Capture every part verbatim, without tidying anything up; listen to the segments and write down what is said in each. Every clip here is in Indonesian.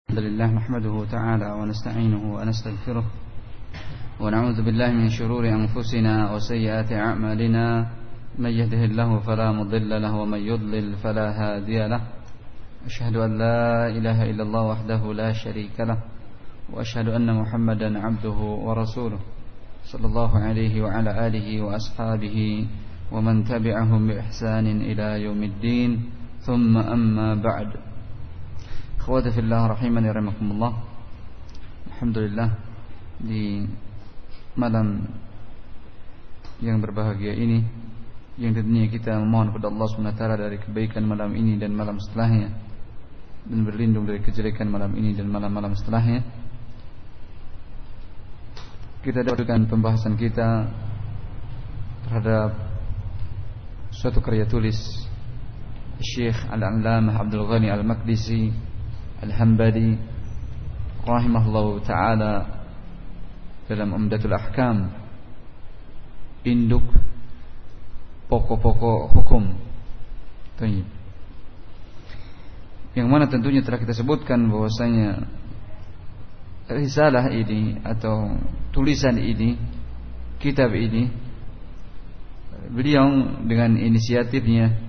الحمد لله نحمده تعالى ونستعينه ونستغفره ونعوذ بالله من شرور أنفسنا وسيئات أعمالنا من يهده الله فلا مضل له ومن يضلل فلا هادي له أشهد أن لا إله إلا الله وحده لا شريك له وأشهد أن محمدا عبده ورسوله صلى الله عليه وعلى آله وأصحابه ومن تبعهم بإحسان إلى يوم الدين ثم أما بعد. Akhwati fillah rahimani rahimakumullah. Alhamdulillah, di malam yang berbahagia ini, yang tentunya kita memohon kepada Allah subhanahu wa taala dari kebaikan malam ini dan malam setelahnya, dan berlindung dari kejelekan malam ini dan malam-malam setelahnya. Kita dapatkan pembahasan kita terhadap suatu karya tulis Syekh Al-Allamah Abdul Ghani Al-Maqdisi Al-Hambali rahimahullahu ta'ala dalam Umdatul Ahkam, induk pokok-pokok hukum. Baik. Yang mana tentunya telah kita sebutkan bahwasanya risalah ini atau tulisan ini, kitab ini, beliau dengan inisiatifnya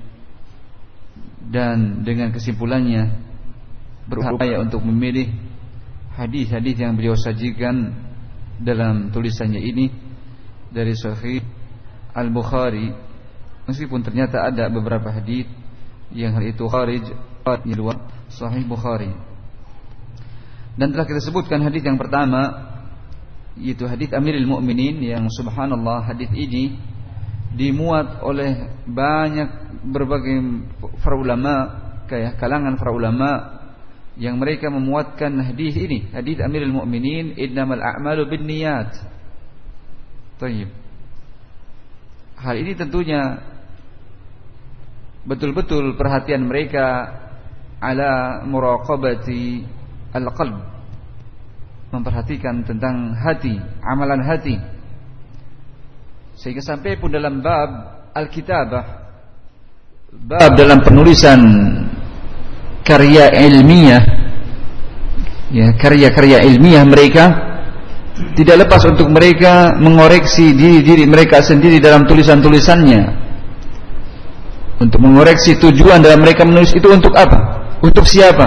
dan dengan kesimpulannya berupaya untuk memilih hadis-hadis yang beliau sajikan dalam tulisannya ini dari Sahih Al-Bukhari, meskipun ternyata ada beberapa hadis yang hal itu kharij di luar Sahih Bukhari. Dan telah kita sebutkan hadis yang pertama, yaitu hadis Amirul Mukminin, yang subhanallah hadis ini dimuat oleh banyak berbagai para ulama, kayak kalangan para ulama yang mereka memuatkan hadis ini, hadis Amirul Mukminin, innamal a'malu binniyat. Baik. Hal ini tentunya betul-betul perhatian mereka ala muraqabati al-qalb, memperhatikan tentang hati, amalan hati. Sehingga sampai pun dalam bab al-kitabah, bab dalam penulisan karya ilmiah, ya, karya-karya ilmiah mereka, tidak lepas untuk mereka mengoreksi diri-diri mereka sendiri dalam tulisan-tulisannya, untuk mengoreksi tujuan dalam mereka menulis itu untuk apa, untuk siapa,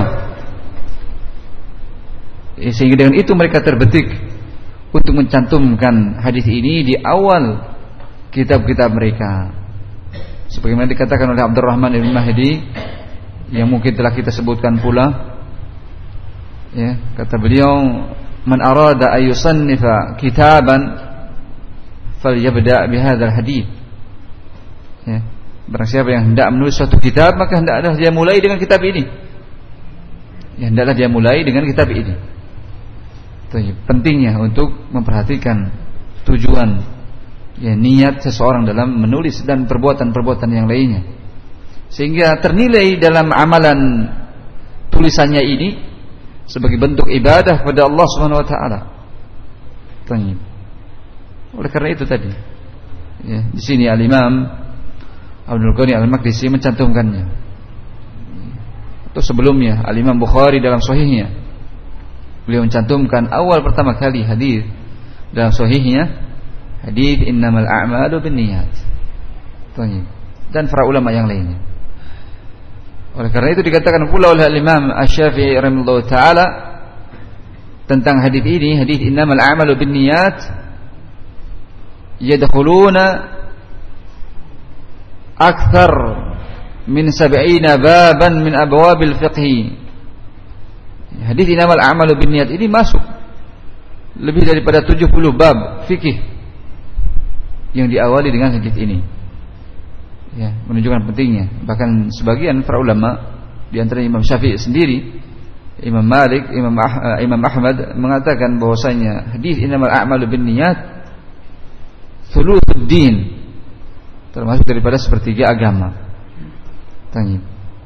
ya, sehingga dengan itu mereka terbetik untuk mencantumkan hadis ini di awal kitab-kitab mereka, sebagaimana dikatakan oleh Abdurrahman Ibn Mahdi, yang mungkin telah kita sebutkan pula, ya, kata beliau, man arada ayusannifa kitaban falyabda bihadzal hadits, ya, barang siapa yang hendak menulis suatu kitab, maka hendaklah dia mulai dengan kitab ini, ya, hendaklah dia mulai dengan kitab ini. Itu pentingnya untuk memperhatikan tujuan, ya, niat seseorang dalam menulis dan perbuatan-perbuatan yang lainnya, sehingga ternilai dalam amalan tulisannya ini sebagai bentuk ibadah kepada Allah Subhanahu wa taala. Oleh karena itu tadi, ya, di sini Al-Imam Abdul Ghani Al-Maqdisi mencantumkannya. Atau sebelumnya Al-Imam Bukhari dalam sahihnya, beliau mencantumkan awal pertama kali hadis dalam sahihnya, hadis innamal a'malu binniyat. Dan para ulama yang lainnya. Oleh karena itu dikatakan pula oleh Imam Asy-Syafi'i rahimahullahu taala tentang hadis ini, hadis innamal a'malu binniyat, yadkhuluna akthar min sab'ina baban min abwabil fiqh. Hadis innamal a'malu binniyat ini masuk lebih daripada tujuh puluh bab fikih yang diawali dengan hadis ini. Ya, menunjukkan pentingnya. Bahkan sebagian para ulama, di antara Imam Syafi'i sendiri, Imam Malik, Imam, ah, Imam Ahmad mengatakan bahwasanya hadis innamal a'malu binniyat thulutsud din, termasuk daripada sepertiga agama. Tanya.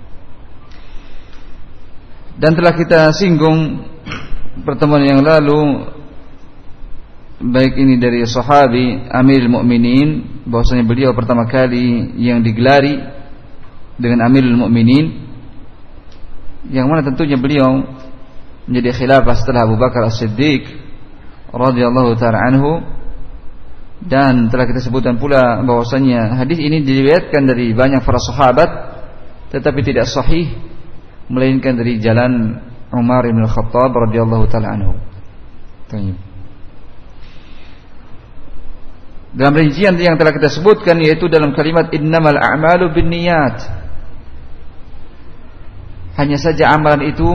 Dan telah kita singgung pertemuan yang lalu, baik ini dari sahabi Amirul Mukminin, bahwasanya beliau pertama kali yang digelari dengan Amirul Mukminin, yang mana tentunya beliau menjadi khilafah setelah Abu Bakar As-Siddiq radhiyallahu ta'ala anhu. Dan telah kita sebutkan pula bahwasanya hadis ini diriwayatkan dari banyak para sahabat tetapi tidak sahih melainkan dari jalan Umar bin Khattab radhiyallahu ta'ala anhu. Dalam rincian yang telah kita sebutkan, yaitu dalam kalimat innamal a'malu binniyat, hanya saja amalan itu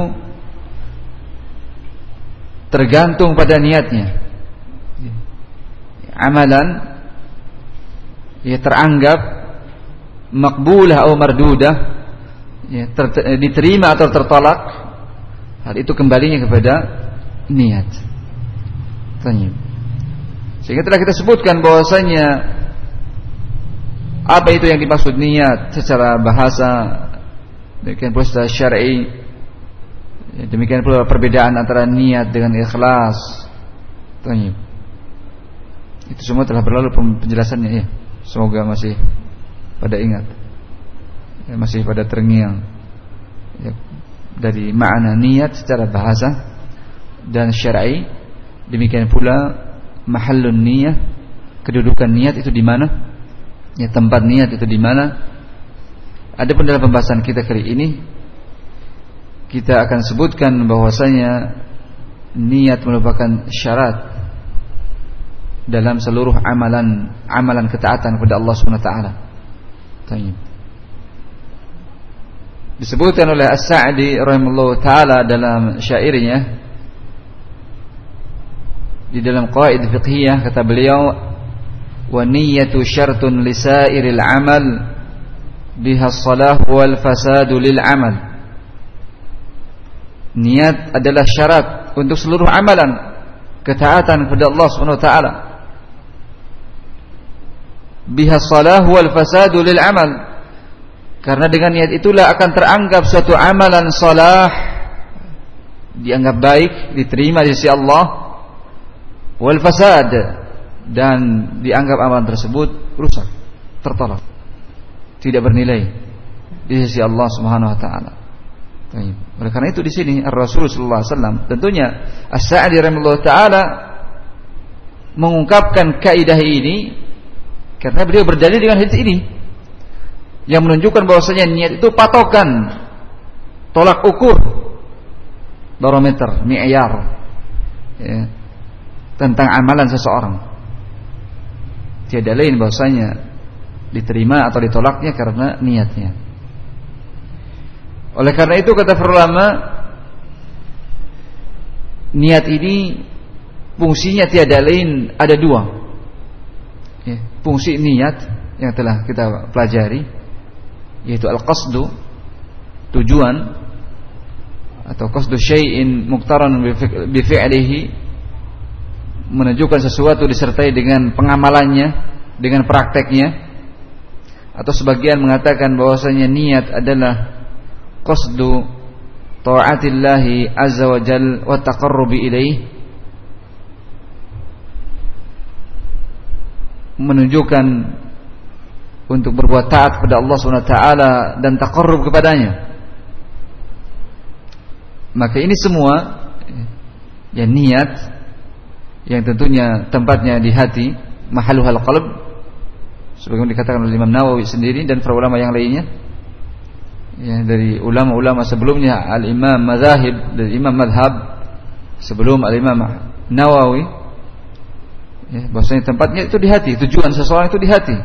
tergantung pada niatnya. Amalan ya teranggap makbulah atau mardudah, ya, ter, diterima atau tertolak, hal itu kembalinya kepada niat. Tanya. Sehingga telah kita sebutkan bahwasanya apa itu yang dimaksud niat secara bahasa, demikian pula secara syar'i, demikian pula perbedaan antara niat dengan ikhlas. Tanya. Itu semua telah berlalu penjelasannya ya. Semoga masih pada ingat, ya, masih pada terngiang ya, dari makna niat secara bahasa dan syar'i. Demikian pula mahallun niyah, kedudukan niat itu di mana? Ya, tempat niat itu di mana? Adapun dalam pembahasan kita kali ini kita akan sebutkan bahwasanya niat merupakan syarat dalam seluruh amalan amalan ketaatan kepada Allah Subhanahu wa taala. Baik. Disebutkan oleh As-Sa'di rahimahullahu taala dalam syairnya di dalam qaid fiqhiyah, kata beliau, wa niyyatu syartun li sa'iril amal biha as-salah wal fasadu lil amal. Niat adalah syarat untuk seluruh amalan ketaatan kepada Allah Subhanahu wa taala. Biha as-salah wal fasadu lil amal. Karena dengan niat itulah akan teranggap suatu amalan salah, dianggap baik, diterima di sisi Allah. Wal fasad, dan dianggap amalan tersebut rusak, tertolak, tidak bernilai di sisi Allah Subhanahu wa taala. Baik. Oleh karena itu di sini Rasul sallallahu alaihi wasallam, tentunya As-Sa'di rahimahullah taala mengungkapkan kaidah ini karena beliau berdalil dengan hadis ini yang menunjukkan bahwasanya niat itu patokan, tolak ukur, barometer, mi'yar, ya, tentang amalan seseorang. Tiada lain bahwasanya diterima atau ditolaknya karena niatnya. Oleh karena itu kata para ulama, niat ini fungsinya tiada lain, ada dua ya, fungsi niat yang telah kita pelajari, yaitu al-qasdu, tujuan, atau qasdu syai'in muqtaran bi fi'lihi, menunjukkan sesuatu disertai dengan pengamalannya, dengan prakteknya. Atau sebagian mengatakan bahwasanya niat adalah qasdu ta'atillahi azza wa jal wa taqarrubi ilaih, menunjukkan untuk berbuat taat kepada Allah Subhanahu wa taala dan taqarrub kepadanya. Maka ini semua ya niat yang tentunya tempatnya di hati, mahalluhal qalb, sebagaimana dikatakan oleh Imam Nawawi sendiri dan para ulama yang lainnya, ya, dari ulama-ulama sebelumnya, al-imam mazahib, dari imam madhab sebelum al-imam Nawawi, ya, bahwasanya tempatnya itu di hati, tujuan seseorang itu di hati.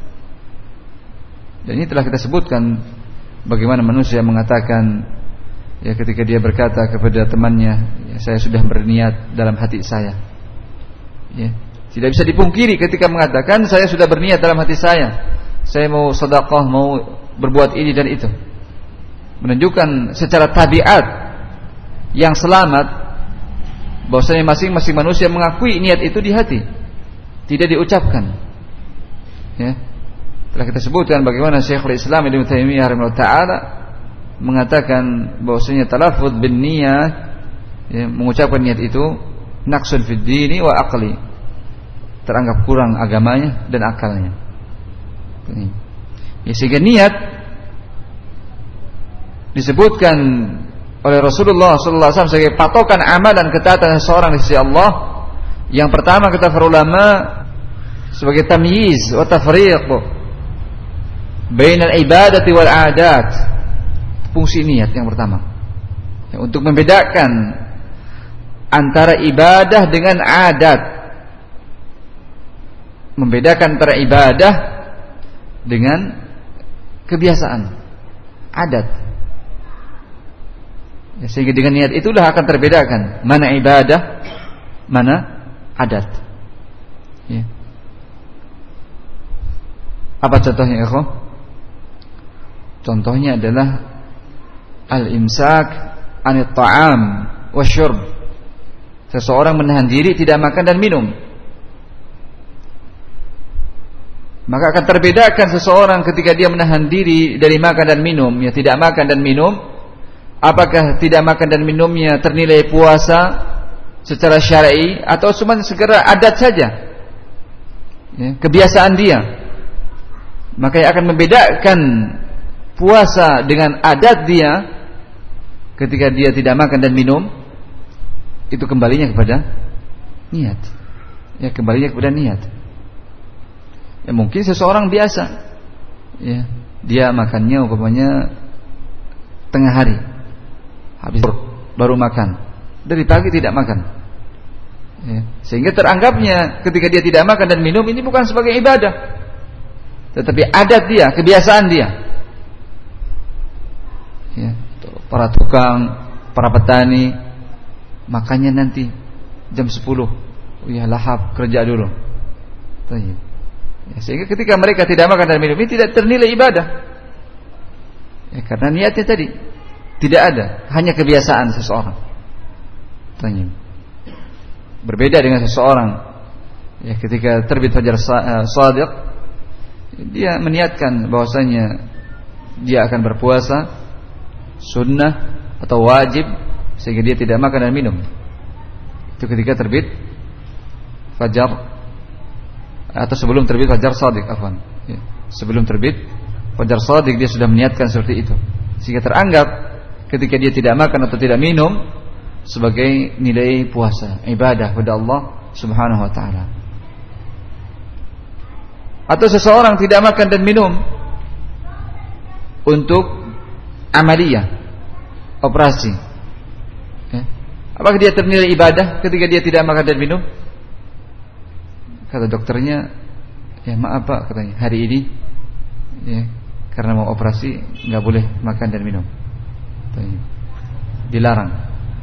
Dan ini telah kita sebutkan bagaimana manusia mengatakan, ya, ketika dia berkata kepada temannya, ya, saya sudah berniat dalam hati saya. Ya, tidak bisa dipungkiri ketika mengatakan saya sudah berniat dalam hati saya, saya mau sedekah, mau berbuat ini dan itu, menunjukkan secara tabiat yang selamat bahwasanya masing-masing manusia mengakui niat itu di hati, tidak diucapkan. Ya, telah kita sebutkan bagaimana Syekhul Islam Ibnu Taimiyah rahimahullah taala mengatakan bahwasanya talaffuz bin niyyah, ya, mengucapkan niat itu naqsun fid dini wa aqli, teranggap kurang agamanya dan akalnya. Ya, sehingga niat disebutkan oleh Rasulullah sallallahu alaihi wasallam sebagai patokan amalan ketaatan seseorang di sisi Allah. Yang pertama kata para ulama sebagai tamyiz wa tafriq bainal ibadati wal adat. Fungsi niat yang pertama ya, untuk membedakan antara ibadah dengan adat, membedakan antara ibadah dengan kebiasaan, adat ya, sehingga dengan niat itulah akan terbedakan mana ibadah, mana adat ya. Apa contohnya ya? Contohnya adalah al-imsak anit ta'am wasyurb. Seseorang menahan diri tidak makan dan minum. Maka akan terbedakan seseorang ketika dia menahan diri dari makan dan minum, ya tidak makan dan minum. Apakah tidak makan dan minumnya ternilai puasa secara syar'i atau cuma segera adat saja, ya, kebiasaan dia. Maka yang akan membedakan puasa dengan adat dia ketika dia tidak makan dan minum itu kembalinya kepada niat. Ya, kembalinya kepada niat. Ya, mungkin seseorang biasa ya, dia makannya umpamanya tengah hari, habis baru makan, dari pagi tidak makan ya, sehingga teranggapnya ketika dia tidak makan dan minum ini bukan sebagai ibadah, tetapi adat dia, kebiasaan dia ya. Para tukang, para petani makannya nanti jam sepuluh, oh ya lahap, kerja dulu ya, sehingga ketika mereka tidak makan dan minum ini tidak ternilai ibadah ya, karena niatnya tadi tidak ada, hanya kebiasaan seseorang. Tanya. Berbeda dengan seseorang ya, ketika terbit fajar shadiq dia meniatkan bahwasanya dia akan berpuasa sunnah atau wajib sehingga dia tidak makan dan minum. Itu ketika terbit fajar atau sebelum terbit fajar shadiq, afwan. Ya, sebelum terbit fajar shadiq dia sudah meniatkan seperti itu. Sehingga teranggap ketika dia tidak makan atau tidak minum sebagai nilai puasa, ibadah kepada Allah Subhanahu wa taala. Atau seseorang tidak makan dan minum untuk amaliyah, operasi ya. Apakah dia ternilai ibadah ketika dia tidak makan dan minum? Kata dokternya, ya maaf Pak, katanya hari ini ya, karena mau operasi nggak boleh makan dan minum, dilarang.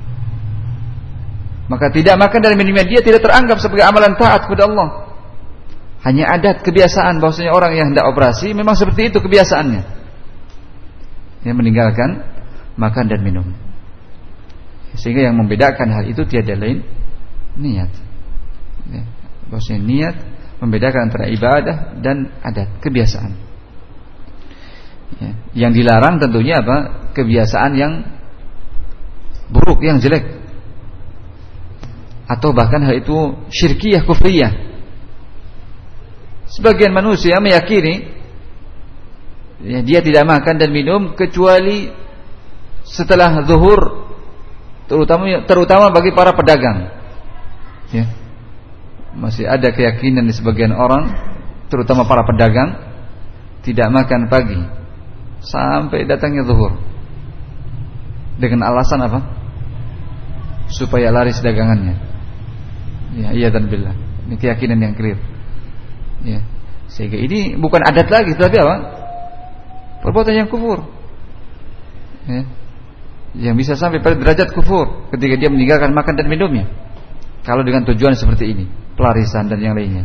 Maka tidak makan dan minumnya dia tidak teranggap sebagai amalan taat kepada Allah, hanya adat, kebiasaan. Bahwasanya orang yang hendak operasi memang seperti itu kebiasaannya, yang meninggalkan makan dan minum. Sehingga yang membedakan hal itu tiada lain niat ya. Bahwasanya niat membedakan antara ibadah dan adat, kebiasaan ya. Yang dilarang tentunya apa? Kebiasaan yang buruk, yang jelek, atau bahkan hal itu syirkiyah, kufriyah. Sebagian manusia meyakini ya, dia tidak makan dan minum kecuali setelah zuhur, terutama terutama bagi para pedagang ya. Masih ada keyakinan di sebagian orang, terutama para pedagang, tidak makan pagi sampai datangnya zuhur dengan alasan apa? Supaya laris dagangannya ya, iya dan billah. Ini keyakinan yang clear ya. Sehingga ini bukan adat lagi, tapi apa? Perbuatan yang kufur ya, yang bisa sampai pada derajat kufur ketika dia meninggalkan makan dan minumnya, kalau dengan tujuan seperti ini, pelarisan dan yang lainnya.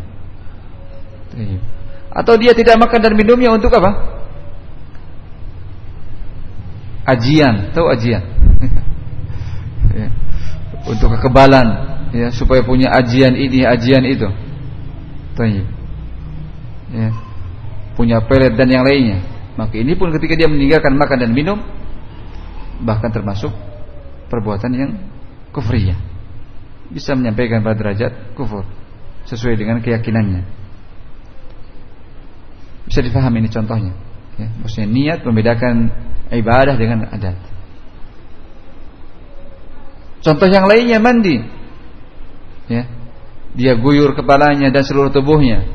Atau dia tidak makan dan minumnya untuk apa? Ajian, tahu ajian ya, untuk kekebalan ya, supaya punya ajian ini, ajian itu ya, punya pelet dan yang lainnya. Maka ini pun ketika dia meninggalkan makan dan minum, bahkan termasuk perbuatan yang kufriyah, bisa menyampaikan pada derajat kufur sesuai dengan keyakinannya. Bisa difahami ini contohnya ya. Maksudnya niat membedakan ibadah dengan adat. Contoh yang lainnya mandi. Ya. Dia guyur kepalanya dan seluruh tubuhnya.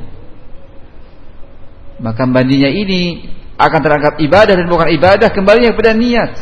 Maka mandinya ini akan terangkat ibadah dan bukan ibadah, kembalinya kepada niat.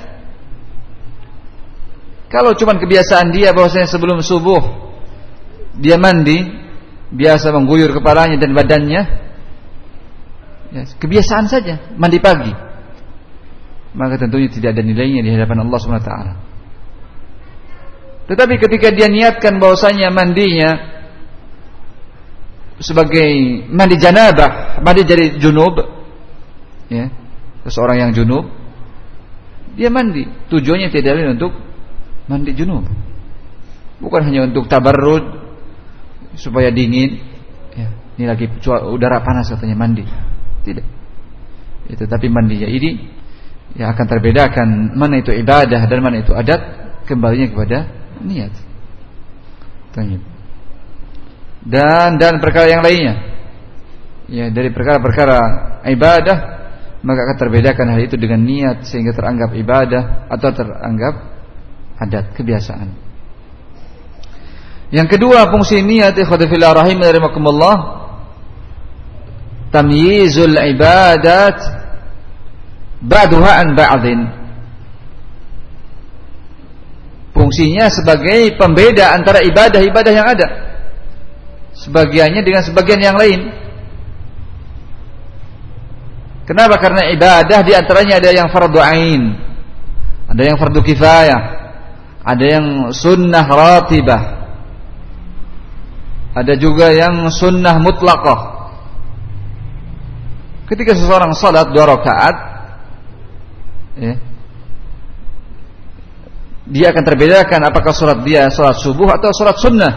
Kalau cuma kebiasaan dia bahwasanya sebelum subuh dia mandi, biasa mengguyur kepalanya dan badannya, ya, kebiasaan saja mandi pagi, maka tentunya tidak ada nilainya di hadapan Allah subhanahu wa taala. Tetapi ketika dia niatkan bahwasanya mandinya sebagai mandi janabah, mandi dari junub, ya, seseorang yang junub, dia mandi, tujuannya tidak lain untuk mandi junub, bukan hanya untuk tabarrud supaya dingin, ya, ini lagi udara panas katanya mandi, tidak. Itu tapi mandinya ini ya akan terbedakan mana itu ibadah dan mana itu adat, kembalinya kepada niat. Tanya. Dan dan perkara yang lainnya, ya, dari perkara-perkara ibadah, maka akan terbedakan hal itu dengan niat sehingga teranggap ibadah atau teranggap adat, kebiasaan. Yang kedua, fungsi niat ikhwati fillah rahim rahimakumullah, tamyizul ibadat ba'daha an ba'dhin. Fungsinya sebagai pembeda antara ibadah-ibadah yang ada, sebagiannya dengan sebagian yang lain. Kenapa? Karena ibadah di antaranya ada yang fardu ain, ada yang fardu kifayah, ada yang sunnah ratibah, ada juga yang sunnah mutlaqah. Ketika seseorang salat dua rakaat, ya, dia akan terbedakan apakah salat dia salat subuh atau salat sunnah.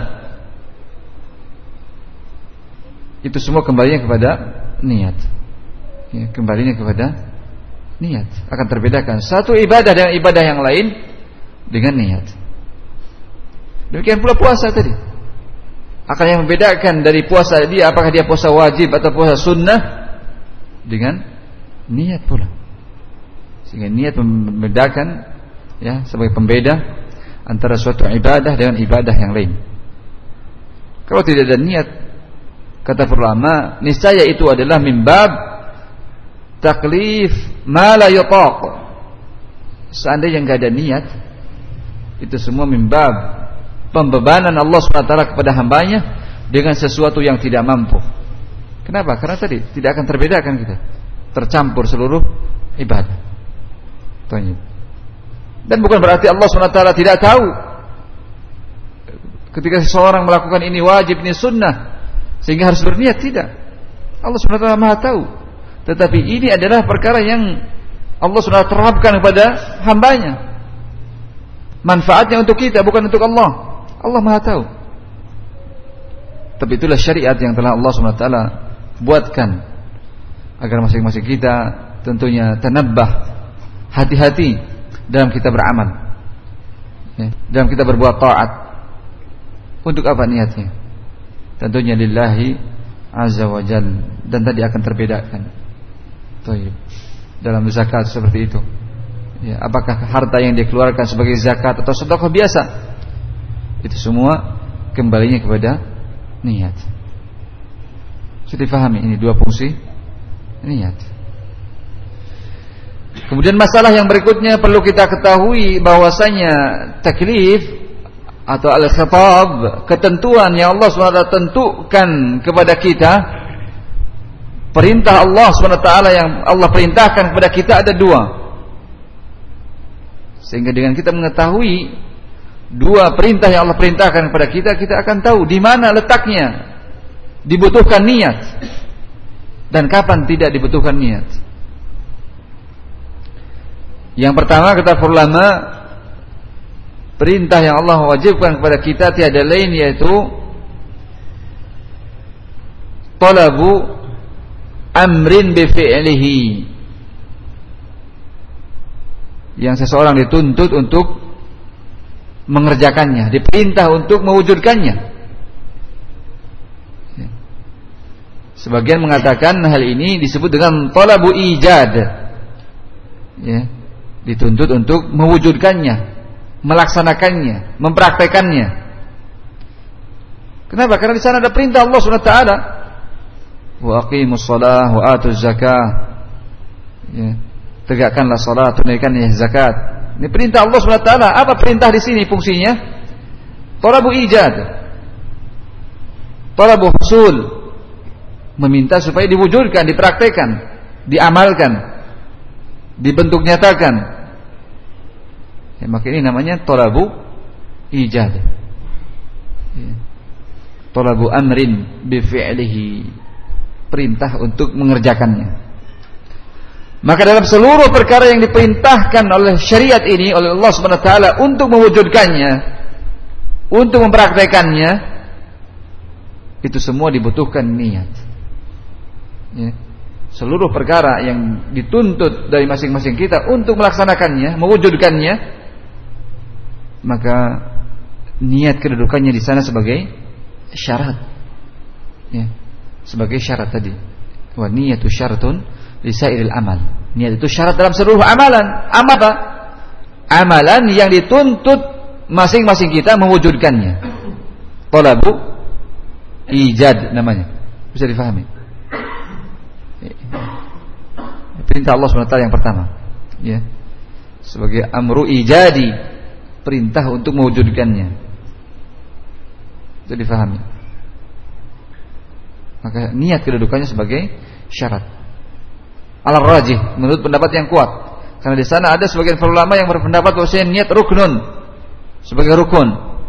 Itu semua kembalinya kepada niat, ya, kembalinya kepada niat. Akan terbedakan satu ibadah dengan ibadah yang lain dengan niat. Demikian pula puasa tadi. Akan yang membedakan dari puasa dia, apakah dia puasa wajib atau puasa sunnah, dengan niat pula. Sehingga niat membedakan, ya, sebagai pembeda antara suatu ibadah dengan ibadah yang lain. Kalau tidak ada niat, kata ulama, niscaya itu adalah mimbab taklif ma la yutaq. Seandainya enggak ada niat, itu semua mimbab pembebanan Allah subhanahu wa taala kepada hambanya dengan sesuatu yang tidak mampu. Kenapa? Karena tadi tidak akan terbedakan kita, tercampur seluruh ibadah. Tanya. Dan bukan berarti Allah subhanahu wa taala tidak tahu ketika seseorang melakukan ini wajib, ini sunnah, sehingga harus berniat, tidak. Allah subhanahu wa taala Maha tahu. Tetapi ini adalah perkara yang Allah subhanahu wa taala terapkan kepada hambanya. Manfaatnya untuk kita, bukan untuk Allah. Allah Maha tahu. Tapi itulah syariat yang telah Allah subhanahu wa taala buatkan agar masing-masing kita tentunya tanabbah, hati-hati dalam kita beramal, ya, dalam kita berbuat taat. Untuk apa niatnya? Tentunya lillahi azza wa jalla, dan tadi akan terbedakan. Baik. Dalam zakat seperti itu, ya, apakah harta yang dikeluarkan sebagai zakat atau sedekah biasa, itu semua kembalinya kepada niat. Sudah difahami ini dua fungsi niat. Kemudian masalah yang berikutnya perlu kita ketahui bahwasanya taklif atau al-khitab, ketentuan yang Allah subhanahu wa taala tentukan kepada kita, perintah Allah subhanahu wa taala yang Allah perintahkan kepada kita ada dua. Sehingga dengan kita mengetahui dua perintah yang Allah perintahkan kepada kita, kita akan tahu di mana letaknya dibutuhkan niat dan kapan tidak dibutuhkan niat. Yang pertama, kata ulama, perintah yang Allah wajibkan kepada kita tiada lain yaitu talabu amrin bi fi'lihi, yang seseorang dituntut untuk mengerjakannya, diperintah untuk mewujudkannya. Sebagian mengatakan hal ini disebut dengan talabu ijad, ya, dituntut untuk mewujudkannya, melaksanakannya, mempraktekannya. Kenapa? Karena di sana ada perintah Allah Subhanahu wa taala, wa aqimus shalah wa atuz zakah. Ya, tegakkanlah salat, tunaikanlah zakat. Ini perintah Allah Subhanahu wa taala. Apa perintah di sini fungsinya? Talabu ijad. Talabu husul. Meminta supaya diwujudkan, dipraktekkan, diamalkan, dibentuk nyatakan. Ya, maka ini namanya talabu ijad. Ya. Talabu amrin bi fi'lihi. Perintah untuk mengerjakannya. Maka dalam seluruh perkara yang diperintahkan oleh syariat ini oleh Allah Subhanahu wa taala untuk mewujudkannya, untuk mempraktekannya, itu semua dibutuhkan niat. Ya. Seluruh perkara yang dituntut dari masing-masing kita untuk melaksanakannya, mewujudkannya, maka niat kedudukannya di sana sebagai syarat. Ya. Sebagai syarat tadi. Wa niyatu syaratun lisairil amal. Niat itu syarat dalam seluruh amalan. Apa? Amalan yang dituntut masing-masing kita mewujudkannya. Talabu ijad namanya. Bisa difahami? Perintah Allah subhanahu wa taala yang pertama, ya. Sebagai amru ijadi, perintah untuk mewujudkannya. Bisa difahami? Maka niat kedudukannya sebagai syarat. Al rajih menurut pendapat yang kuat, karena di sana ada sebagian ulama yang berpendapat bahwa niat ruknun, sebagai rukun.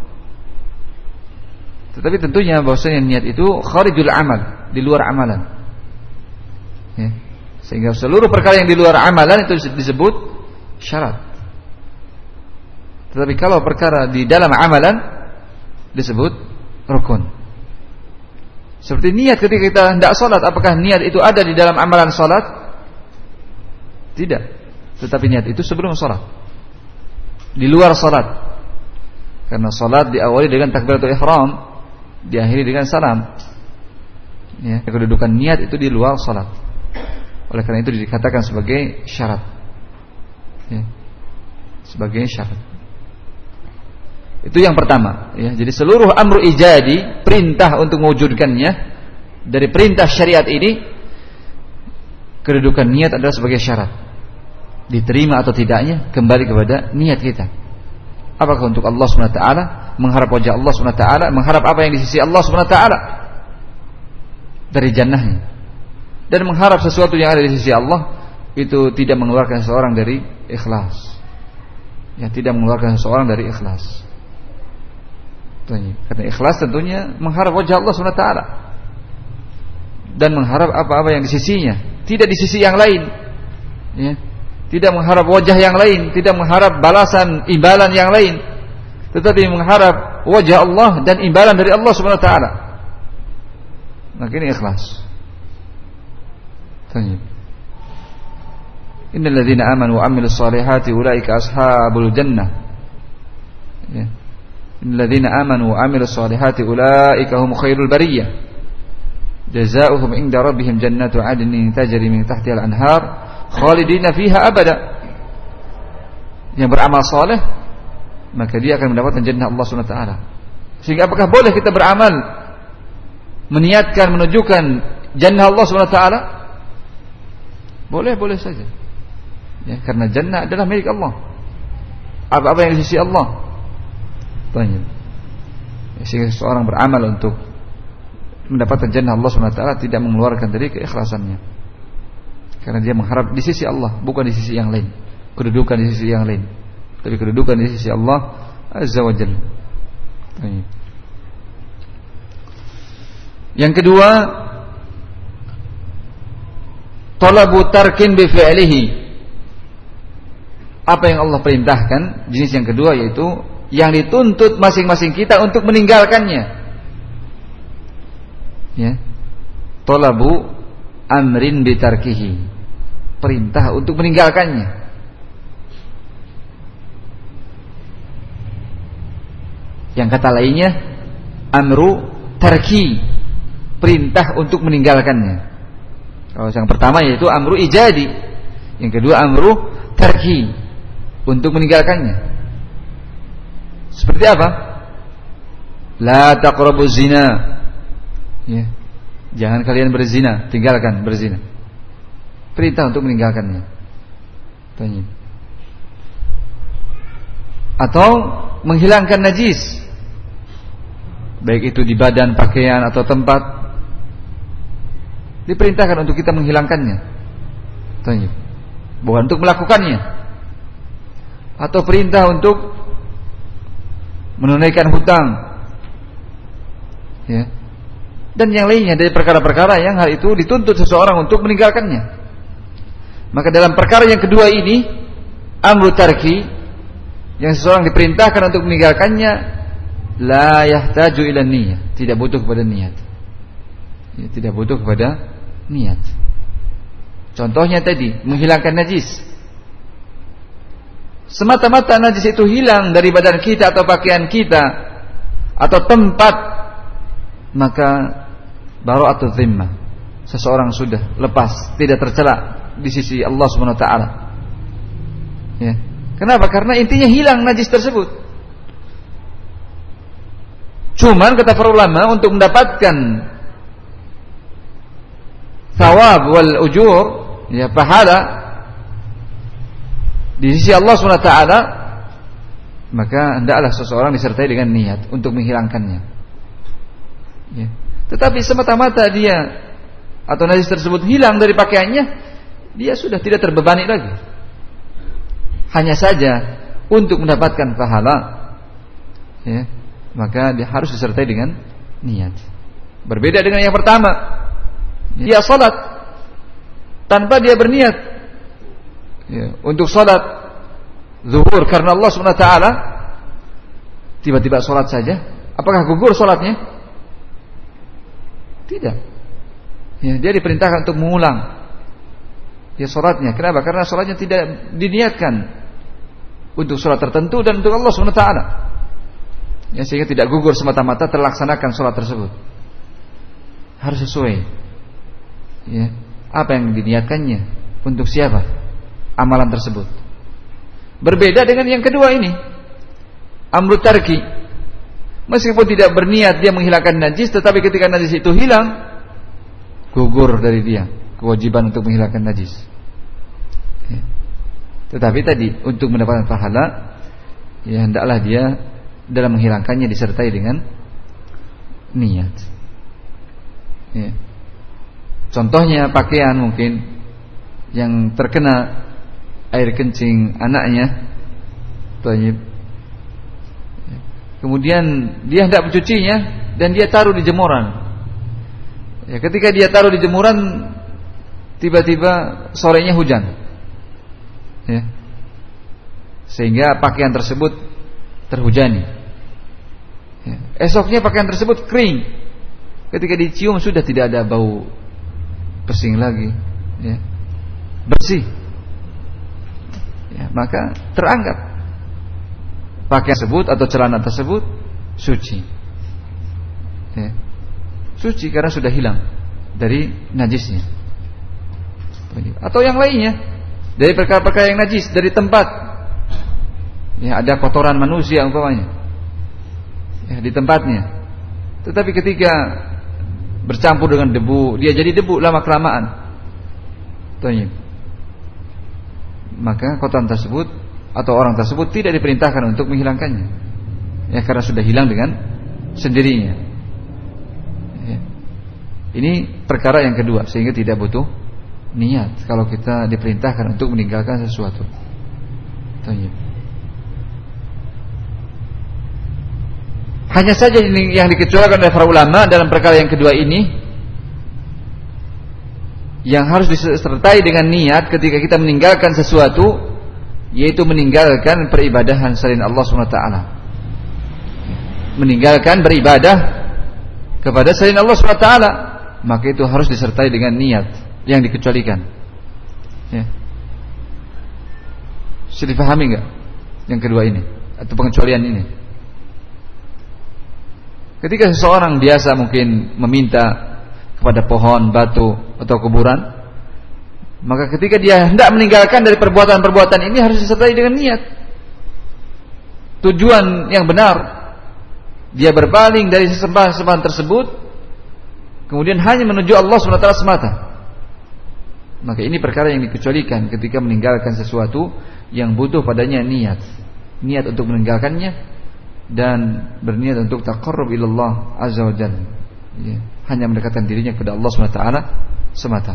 Tetapi tentunya bahwasanya niat itu kharijul amal, di luar amalan. Ya. Sehingga seluruh perkara yang di luar amalan itu disebut syarat. Tetapi kalau perkara di dalam amalan disebut rukun. Seperti niat ketika kita hendak salat, apakah niat itu ada di dalam amalan salat? Tidak. Tetapi niat itu sebelum salat, di luar salat. Karena salat diawali dengan takbiratul ihram, diakhiri dengan salam. Ya, kedudukan niat itu di luar salat. Oleh karena itu dikatakan sebagai syarat. Ya, sebagai syarat. Itu yang pertama, ya. Jadi seluruh amru ijadi, perintah untuk mewujudkannya, dari perintah syariat ini, kedudukan niat adalah sebagai syarat. Diterima atau tidaknya kembali kepada niat kita. Apakah untuk Allah subhanahu wa taala, mengharap wajah Allah subhanahu wa taala, mengharap apa yang di sisi Allah subhanahu wa taala dari jannahnya, dan mengharap sesuatu yang ada di sisi Allah itu tidak mengeluarkan seseorang dari ikhlas. Ya, tidak mengeluarkan seseorang dari ikhlas. Karena ikhlas tentunya mengharap wajah Allah subhanahu wa taala dan mengharap apa-apa yang di sisinya, tidak di sisi yang lain. Ya. Tidak mengharap wajah yang lain, tidak mengharap balasan imbalan yang lain, tetapi mengharap wajah Allah dan imbalan dari Allah subhanahu wa taala. Maka ini ikhlas. Tanya. Innal ladzina amanu wa 'amilus solihati ulaika ashabul jannah. Ya. Innal ladzina amanu wa 'amilus solihati ulaika hum khairul bariyah. Jazaohum 'inda rabbihim jannatu 'adnin tajri min tahtiha al-anhar khalidina fiha abada. Yang beramal saleh maka dia akan mendapatkan jannah Allah Subhanahu wa taala. Sehingga apakah boleh kita beramal meniatkan menunjukkan jannah Allah Subhanahu wa taala? Boleh, boleh saja. Ya, karena jannah adalah milik Allah. Apa-apa yang di sisi Allah. Tanya. Ya, sehingga seorang beramal untuk mendapatkan jannah Allah Subhanahu wa taala tidak mengeluarkan dari keikhlasannya. Karena dia mengharap di sisi Allah, bukan di sisi yang lain. Kedudukan di sisi yang lain, tapi kedudukan di sisi Allah Azza wa Jalla. Yang kedua, talabu tarkin bi fi'lihi. Apa yang Allah perintahkan, jenis yang kedua yaitu yang dituntut masing-masing kita untuk meninggalkannya. Ya. Talabu amrin bi tarkihi. Perintah untuk meninggalkannya. Yang kata lainnya amru tarki, perintah untuk meninggalkannya. Kalau yang pertama yaitu amru ijadi, yang kedua amru tarki, untuk meninggalkannya. Seperti apa? La taqrabuz zina. Ya. Jangan kalian berzina, tinggalkan berzina. Perintah untuk meninggalkannya. Tanya. Atau menghilangkan najis, baik itu di badan, pakaian atau tempat, diperintahkan untuk kita menghilangkannya. Tanya. Bukan untuk melakukannya. Atau perintah untuk menunaikan hutang, ya, dan yang lainnya dari perkara-perkara yang hal itu dituntut seseorang untuk meninggalkannya. Maka dalam perkara yang kedua ini, amru tarki, yang seseorang diperintahkan untuk meninggalkannya, la yahtaju ila niyyah, tidak butuh kepada niat, ya, tidak butuh kepada niat. Contohnya tadi, menghilangkan najis. Semata-mata najis itu hilang dari badan kita atau pakaian kita atau tempat, maka bara'atu dhimmah, seseorang sudah lepas, tidak tercela di sisi Allah Subhanahu wa taala. Ya. Kenapa? Karena intinya hilang najis tersebut. Cuman kata para ulama, untuk mendapatkan thawab wal ujur, ya, pahala di sisi Allah Subhanahu wa taala, maka hendaklah seseorang disertai dengan niat untuk menghilangkannya. Ya. Tetapi semata-mata dia atau najis tersebut hilang dari pakaiannya, dia sudah tidak terbebani lagi. Hanya saja untuk mendapatkan pahala, ya, maka dia harus disertai dengan niat. Berbeda dengan yang pertama, dia salat tanpa dia berniat, ya, untuk salat zuhur karena Allah Subhanahu wa taala, tiba-tiba salat saja, apakah gugur salatnya? Tidak. Ya, dia diperintahkan untuk mengulang, ya, salatnya. Kenapa? Karena salatnya tidak diniatkan untuk salat tertentu dan untuk Allah Subhanahu wa taala. Ya, sehingga tidak gugur semata-mata terlaksanakan salat tersebut. Harus sesuai, ya, apa yang diniatkannya, untuk siapa amalan tersebut. Berbeda dengan yang kedua ini, amru tarki. Meskipun tidak berniat dia menghilangkan najis, tetapi ketika najis itu hilang, gugur dari dia kewajiban untuk menghilangkan najis. Ya. Tetapi tadi untuk mendapatkan pahala, ya, hendaklah dia dalam menghilangkannya disertai dengan niat. Ya. Contohnya pakaian mungkin yang terkena air kencing anaknya, thayyib. Kemudian dia hendak mencucinya dan dia taruh di jemuran. Ya, ketika dia taruh di jemuran, tiba-tiba sorenya hujan, ya, sehingga pakaian tersebut terhujani. Ya. Esoknya pakaian tersebut kering. Ketika dicium sudah tidak ada bau pesing lagi, ya, bersih. Ya, maka teranggap pakaian tersebut atau celana tersebut suci, ya, suci karena sudah hilang dari najisnya. Atau yang lainnya dari perkara-perkara yang najis dari tempat, ya, ada kotoran manusia umpamanya, ya, di tempatnya, tetapi ketika bercampur dengan debu dia jadi debu lama kelamaan, maka kotoran tersebut atau orang tersebut tidak diperintahkan untuk menghilangkannya, ya, karena sudah hilang dengan sendirinya. Ya. Ini perkara yang kedua, sehingga tidak butuh niat kalau kita diperintahkan untuk meninggalkan sesuatu. Tanya. Hanya saja ini yang dikecualikan oleh para ulama dalam perkara yang kedua ini, yang harus disertai dengan niat ketika kita meninggalkan sesuatu, yaitu meninggalkan peribadahan selain Allah subhanahu wa taala. Meninggalkan beribadah kepada selain Allah subhanahu wa taala, maka itu harus disertai dengan niat yang dikecualikan. Ya. Sudah dipahami enggak yang kedua ini atau pengecualian ini? Ketika seseorang biasa mungkin meminta kepada pohon, batu atau kuburan, maka ketika dia hendak meninggalkan dari perbuatan-perbuatan ini harus disertai dengan niat. tujuan yang benar, dia berpaling dari sesembahan-sembahan tersebut, kemudian hanya menuju Allah subhanahu wa taala semata, maka ini perkara yang dikecualikan ketika meninggalkan sesuatu yang butuh padanya niat, niat untuk meninggalkannya dan berniat untuk taqarrub ilallah azza wa jalla, ya, hanya mendekatkan dirinya kepada Allah subhanahu wa taala semata.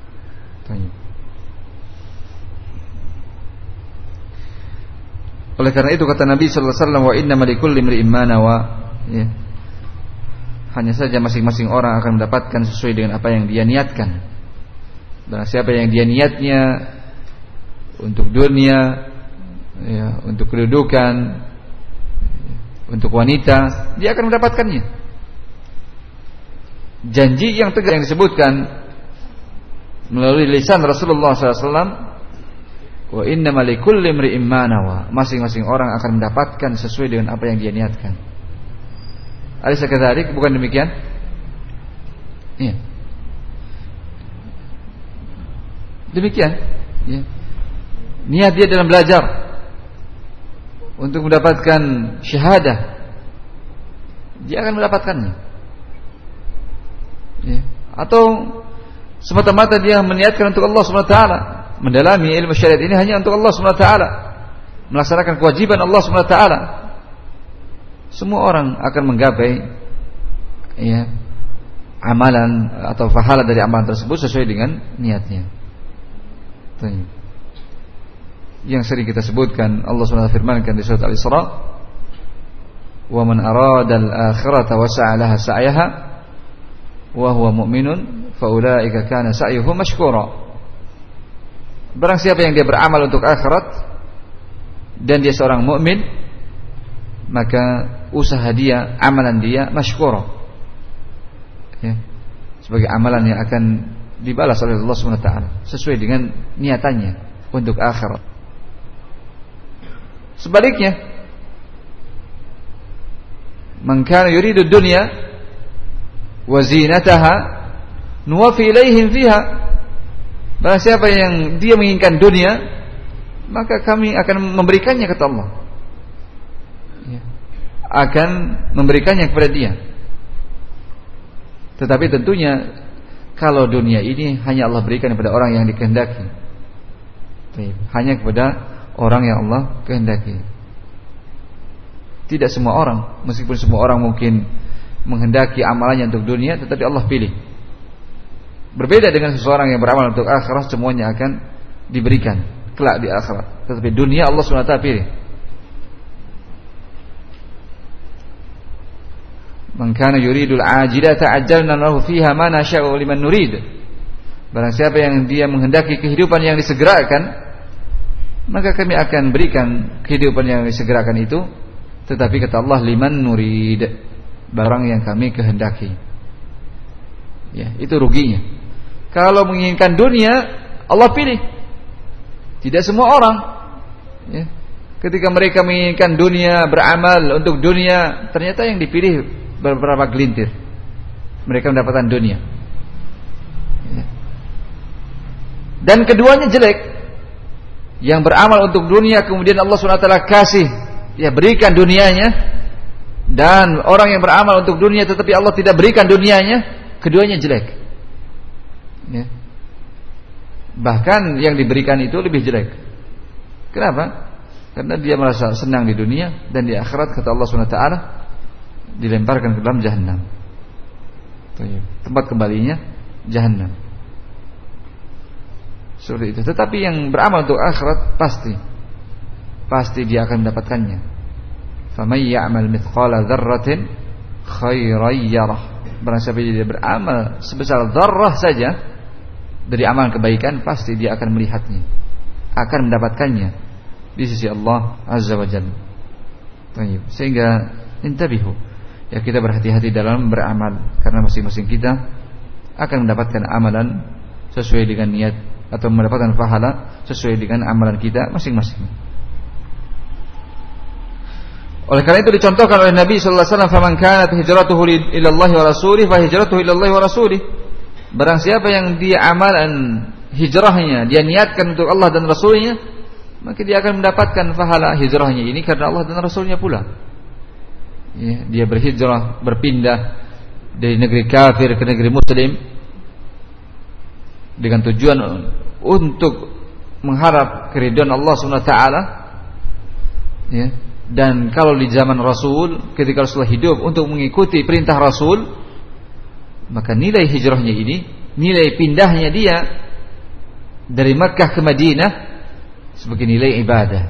Oleh karena itu kata Nabi sallallahu alaihi wasallam, wa inna likulli imri'in ma nawa, ya, hanya saja masing-masing orang akan mendapatkan sesuai dengan apa yang dia niatkan. Dan siapa yang dia niatnya untuk dunia, ya, untuk kedudukan, untuk wanita, dia akan mendapatkannya. Janji yang tegas yang disebutkan melalui lisan Rasulullah sallallahu alaihi wasallam, wa inna likulli imri'in ma nawa, masing-masing orang akan mendapatkan sesuai dengan apa yang dia niatkan. Alaysa kadzalik? Bukan demikian? Iya. Demikian, ya. Niat dia dalam belajar untuk mendapatkan syahadah, dia akan mendapatkannya, ya. Atau semata-mata dia meniatkan untuk Allah subhanahu wa taala, mendalami ilmu syariat ini hanya untuk Allah subhanahu wa taala, melaksanakan kewajiban Allah subhanahu wa taala, semua orang akan menggapai, ya, amalan atau pahala dari amalan tersebut sesuai dengan niatnya. Yang sering kita sebutkan, Allah subhanahu wa taala firmankan di surat Al-Isra, wa man arada al-akhirata wa sa'a laha sa'yaha wa huwa mu'minun fa ulaika kana sa'yuhum mashkura. Barang siapa yang dia beramal untuk akhirat dan dia seorang mukmin, maka usaha dia, amalan dia mashkura, ya, sebagai amalan yang akan dibalas oleh Allah subhanahu wa taala sesuai dengan niatannya untuk akhirat. Sebaliknya, man kana yuridu dunya wa zinataha nuwaffi ilaihim fiha, barang siapa yang dia menginginkan dunia, maka kami akan memberikannya kata Allah, ya, akan memberikannya kepada dia. Tetapi tentunya kalau dunia ini hanya Allah berikan kepada orang yang dikehendaki, hanya kepada orang yang Allah kehendaki. Tidak semua orang, meskipun semua orang mungkin menghendaki amalannya untuk dunia, tetapi Allah pilih. Berbeda dengan seseorang yang beramal untuk akhirat, semuanya akan diberikan kelak di akhirat. Tetapi dunia Allah subhanahu wa taala pilih. Man kana yuridul ajilata ajjalna lahu fiha ma nasha'u liman nurid. Barang siapa yang dia menghendaki kehidupan yang disegerakan, maka kami akan berikan kehidupan yang disegerakan itu, tetapi kata Allah liman nurid, barang yang kami kehendaki. Ya, itu ruginya. Kalau menginginkan dunia, Allah pilih. Tidak semua orang, ya, ketika mereka menginginkan dunia, beramal untuk dunia, ternyata yang dipilih beberapa gelintir, mereka mendapatkan dunia, ya. Dan keduanya jelek. Yang beramal untuk dunia kemudian Allah subhanahu wa taala kasih, ya, berikan dunianya, dan orang yang beramal untuk dunia tetapi Allah tidak berikan dunianya, keduanya jelek, ya. Bahkan yang diberikan itu lebih jelek. Kenapa? Karena dia merasa senang di dunia, dan di akhirat kata Allah subhanahu wa taala dilemparkan ke dalam jahannam. Tempat kembalinya jahannam. Seperti itu. Tetapi yang beramal untuk akhirat pasti pasti dia akan mendapatkannya. Faman ya'mal mithqala dzarratin khairan yarah. Barang siapa dia beramal sebesar dzarrah saja dari amalan kebaikan, pasti dia akan melihatnya, akan mendapatkannya di sisi Allah azza wa jalla. Sehingga intabihu, ya, kita berhati-hati dalam beramal, karena masing-masing kita akan mendapatkan amalan sesuai dengan niat, atau mendapatkan pahala sesuai dengan amalan kita masing-masing. Oleh karena itu dicontohkan oleh Nabi sallallahu alaihi wasallam, faman kanat hijratuhu ila Allah wa rasulih fa hijratuhu ila Allah wa rasulih. Barang siapa yang dia amalan hijrahnya dia niatkan untuk Allah dan Rasulnya, maka dia akan mendapatkan pahala hijrahnya ini karena Allah dan Rasulnya pula. Ya, dia berhijrah, berpindah dari negeri kafir ke negeri muslim dengan tujuan untuk mengharap keridhaan Allah Subhanahu wa taala. Ya, dan kalau di zaman Rasul, ketika Rasulullah hidup untuk mengikuti perintah Rasul, maka nilai hijrahnya ini, nilai pindahnya dia dari Makkah ke Madinah sebagai nilai ibadah.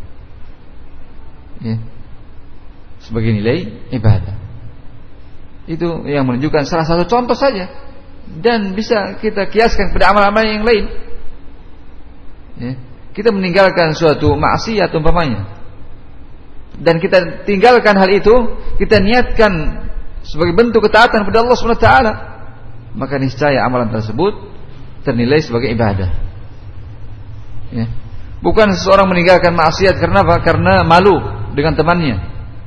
Ya, sebagai nilai ibadah. Itu yang menunjukkan salah satu contoh saja, dan bisa kita kiaskan pada amal-amal yang lain. Ya, kita meninggalkan suatu maksiat umpamanya, dan kita tinggalkan hal itu, kita niatkan sebagai bentuk ketaatan kepada Allah Subhanahu wa taala, maka niscaya amalan tersebut ternilai sebagai ibadah. Ya. Bukan seseorang meninggalkan maksiat karena apa? Karena malu dengan temannya.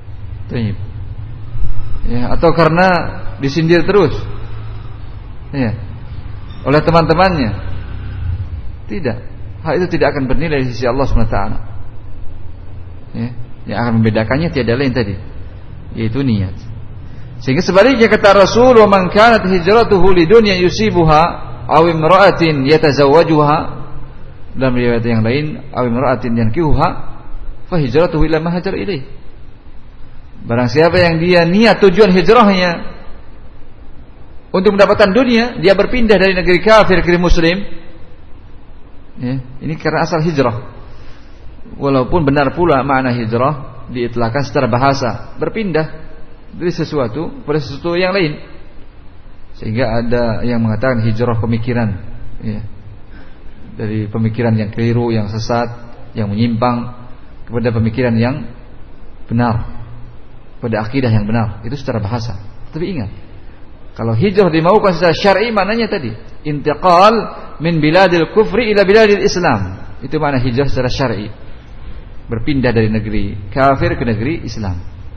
Ya, atau karena disindir terus. Ya. Oleh teman-temannya. Tidak. Hal itu tidak akan bernilai di sisi Allah Subhanahu wa taala. Ya. Yang akan membedakannya tiada lain tadi, yaitu niat. Sehingga sebaliknya kata Rasul, "Wa man kanat hijratuhu lidunya yusibuha aw imra'atin yatazawwajuha," dalam riwayat yang lain, "aw imra'atin yankihuha fa hijratuhu ila ma hajar ilaih." Barang siapa yang dia niat tujuan hijrahnya untuk mendapatkan dunia, dia berpindah dari negeri kafir ke negeri muslim. Ya, ini karena asal hijrah. Walaupun benar pula makna hijrah diitlakkan secara bahasa, berpindah dari sesuatu pada sesuatu yang lain. Sehingga ada yang mengatakan hijrah pemikiran, ya, dari pemikiran yang keliru, yang sesat, yang menyimpang kepada pemikiran yang benar, pada akidah yang benar. Itu secara bahasa. Tapi ingat, kalau hijrah dimaukan secara syar'i, maknanya tadi intiqal min biladil kufri ila biladil Islam. Itu makna hijrah secara syar'i, berpindah dari negeri kafir ke negeri Islam.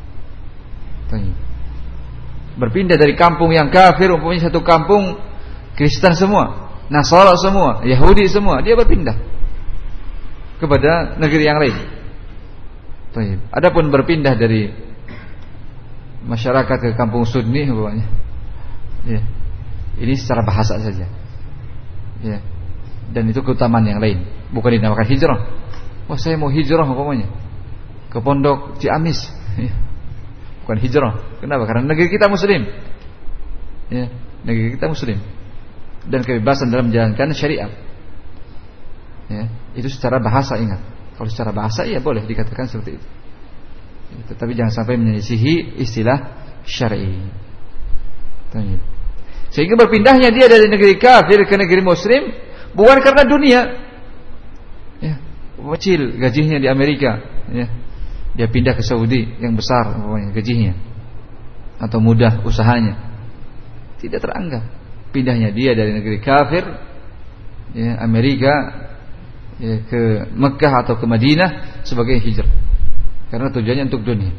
Berpindah dari kampung yang kafir, umpamanya satu kampung Kristen semua, Nasara semua, Yahudi semua, dia berpindah kepada negeri yang lain. Adapun berpindah dari masyarakat ke kampung Sunni umpamanya, ya, ini secara bahasa saja, ya, dan itu keutamaan yang lain, bukan dinamakan hijrah. Oh, saya mau hijrah umpamanya ke pondok Ciamis, ya, bukan hijrah. Kenapa? Karena negeri kita muslim, ya, negeri kita muslim, dan kebebasan dalam menjalankan syariat, ya, itu secara bahasa. Ingat, kalau secara bahasa ya boleh dikatakan seperti itu, tetapi jangan sampai menyelisihi istilah syar'i. Sehingga berpindahnya dia dari negeri kafir ke negeri muslim bukan karena dunia, ya, kecil gajinya di Amerika, ya, dia pindah ke Saudi yang besar pokoknya gajinya, atau mudah usahanya, tidak teranggap. Pindahnya dia dari negeri kafir, ya, Amerika, ya, ke Mekah atau ke Madinah sebagai hijrah, karena tujuannya untuk dunia.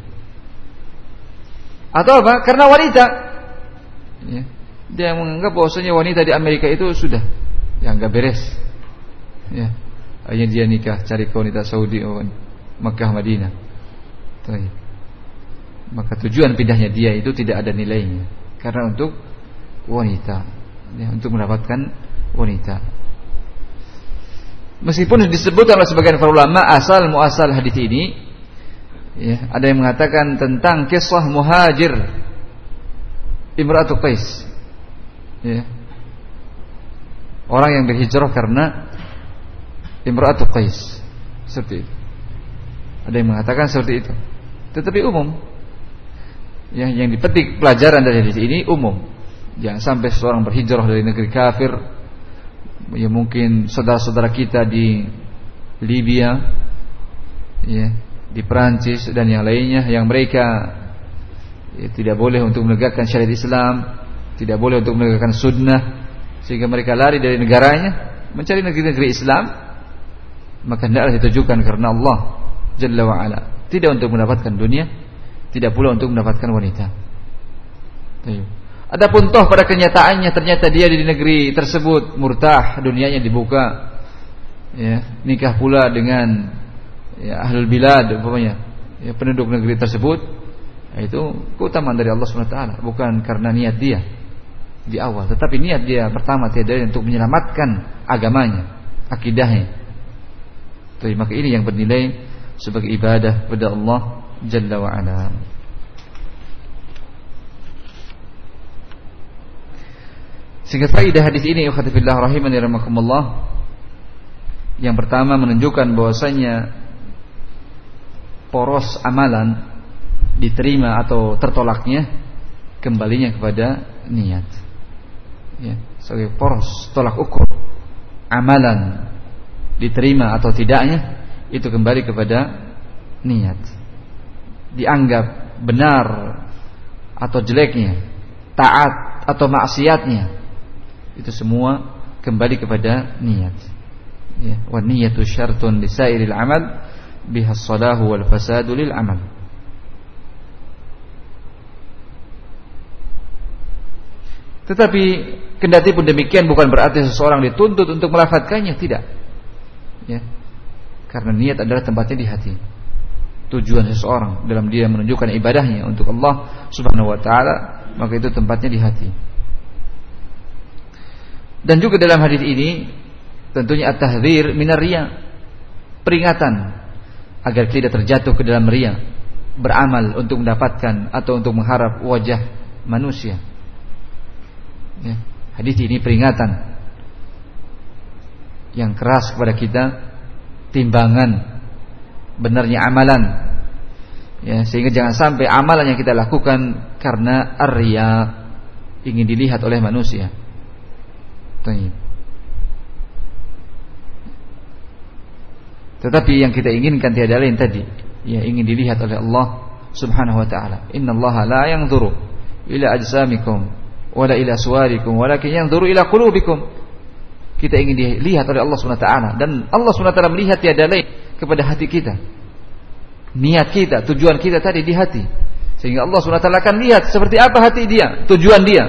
Atau apa? Karena wanita, ya, dia menganggap bahwasanya wanita di Amerika itu sudah, ya, enggak beres, ya, akhirnya dia nikah cari ke wanita Saudi, oh, Mekah, Madinah. Tuh. Maka tujuan pindahnya dia itu tidak ada nilainya, karena untuk wanita, ya, untuk mendapatkan wanita. Meskipun disebutkan oleh sebagian para ulama asal muasal hadis ini, ya, ada yang mengatakan tentang kisah muhajir Imra'atu Qais, ya, orang yang berhijrah karena Imra'atu Qais, seperti itu. Ada yang mengatakan seperti itu, tetapi umum. Yang yang dipetik pelajaran dari hadis ini umum. Jangan sampai seorang berhijrah dari negeri kafir, ya, mungkin saudara-saudara kita di Libya, ya, di Perancis dan yang lainnya, yang mereka, ya, tidak boleh untuk menegakkan syariat Islam, tidak boleh untuk menegakkan sunnah, sehingga mereka lari dari negaranya mencari negeri-negeri Islam. Maka hendaklah ditujukan karena Allah Jalla wa Ala, tidak untuk mendapatkan dunia, tidak pula untuk mendapatkan wanita. Adapun toh pada kenyataannya ternyata dia di negeri tersebut murtah, dunianya dibuka, ya, nikah pula dengan ya, ahlul bilad umpamanya, ya, penduduk negeri tersebut, itu keutamaan dari Allah Subhanahu wa taala, bukan karena niat dia di awal, tetapi niat dia pertama tiada untuk menyelamatkan agamanya, akidahnya. Jadi maka ini yang bernilai sebagai ibadah kepada Allah Jalla wa Ala. Sehingga faedah hadis ini ikhwati fillah rahimani rahimakumullah, yang pertama menunjukkan bahwasanya poros amalan diterima atau tertolaknya kembalinya kepada niat. Ya, sebagai poros tolak ukur amalan diterima atau tidaknya itu kembali kepada niat. Dianggap benar atau jeleknya, taat atau maksiatnya, itu semua kembali kepada niat. Ya, wa niyatu syartun lisairil amal biha as-salahu wal fasadu lil amal. Tetapi kendati pun demikian bukan berarti seseorang dituntut untuk melafadzkannya, tidak. Ya. Karena niat adalah tempatnya di hati. Tujuan seseorang dalam dia menunjukkan ibadahnya untuk Allah Subhanahu wa taala, maka itu tempatnya di hati. Dan juga dalam hadis ini tentunya at-tahdzir minar riya, peringatan agar tidak terjatuh ke dalam riya, beramal untuk mendapatkan atau untuk mengharap wajah manusia. Ya, hadis ini peringatan yang keras kepada kita, timbangan benarnya amalan, ya, sehingga jangan sampai amalan yang kita lakukan karena ar-riya, ingin dilihat oleh manusia. Baik. Tetapi yang kita inginkan tiada lain tadi, ya, ingin dilihat oleh Allah Subhanahu wa taala. Innallaha la yanzuru ila ajsamikum wala ila suwarikum walakin yanzuru ila qulubikum. Kita ingin dilihat oleh Allah Subhanahu wa taala, dan Allah Subhanahu wa taala melihat tiada lain kepada hati kita. Niat kita, tujuan kita tadi di hati. Sehingga Allah Subhanahu wa taala akan lihat seperti apa hati dia, tujuan dia.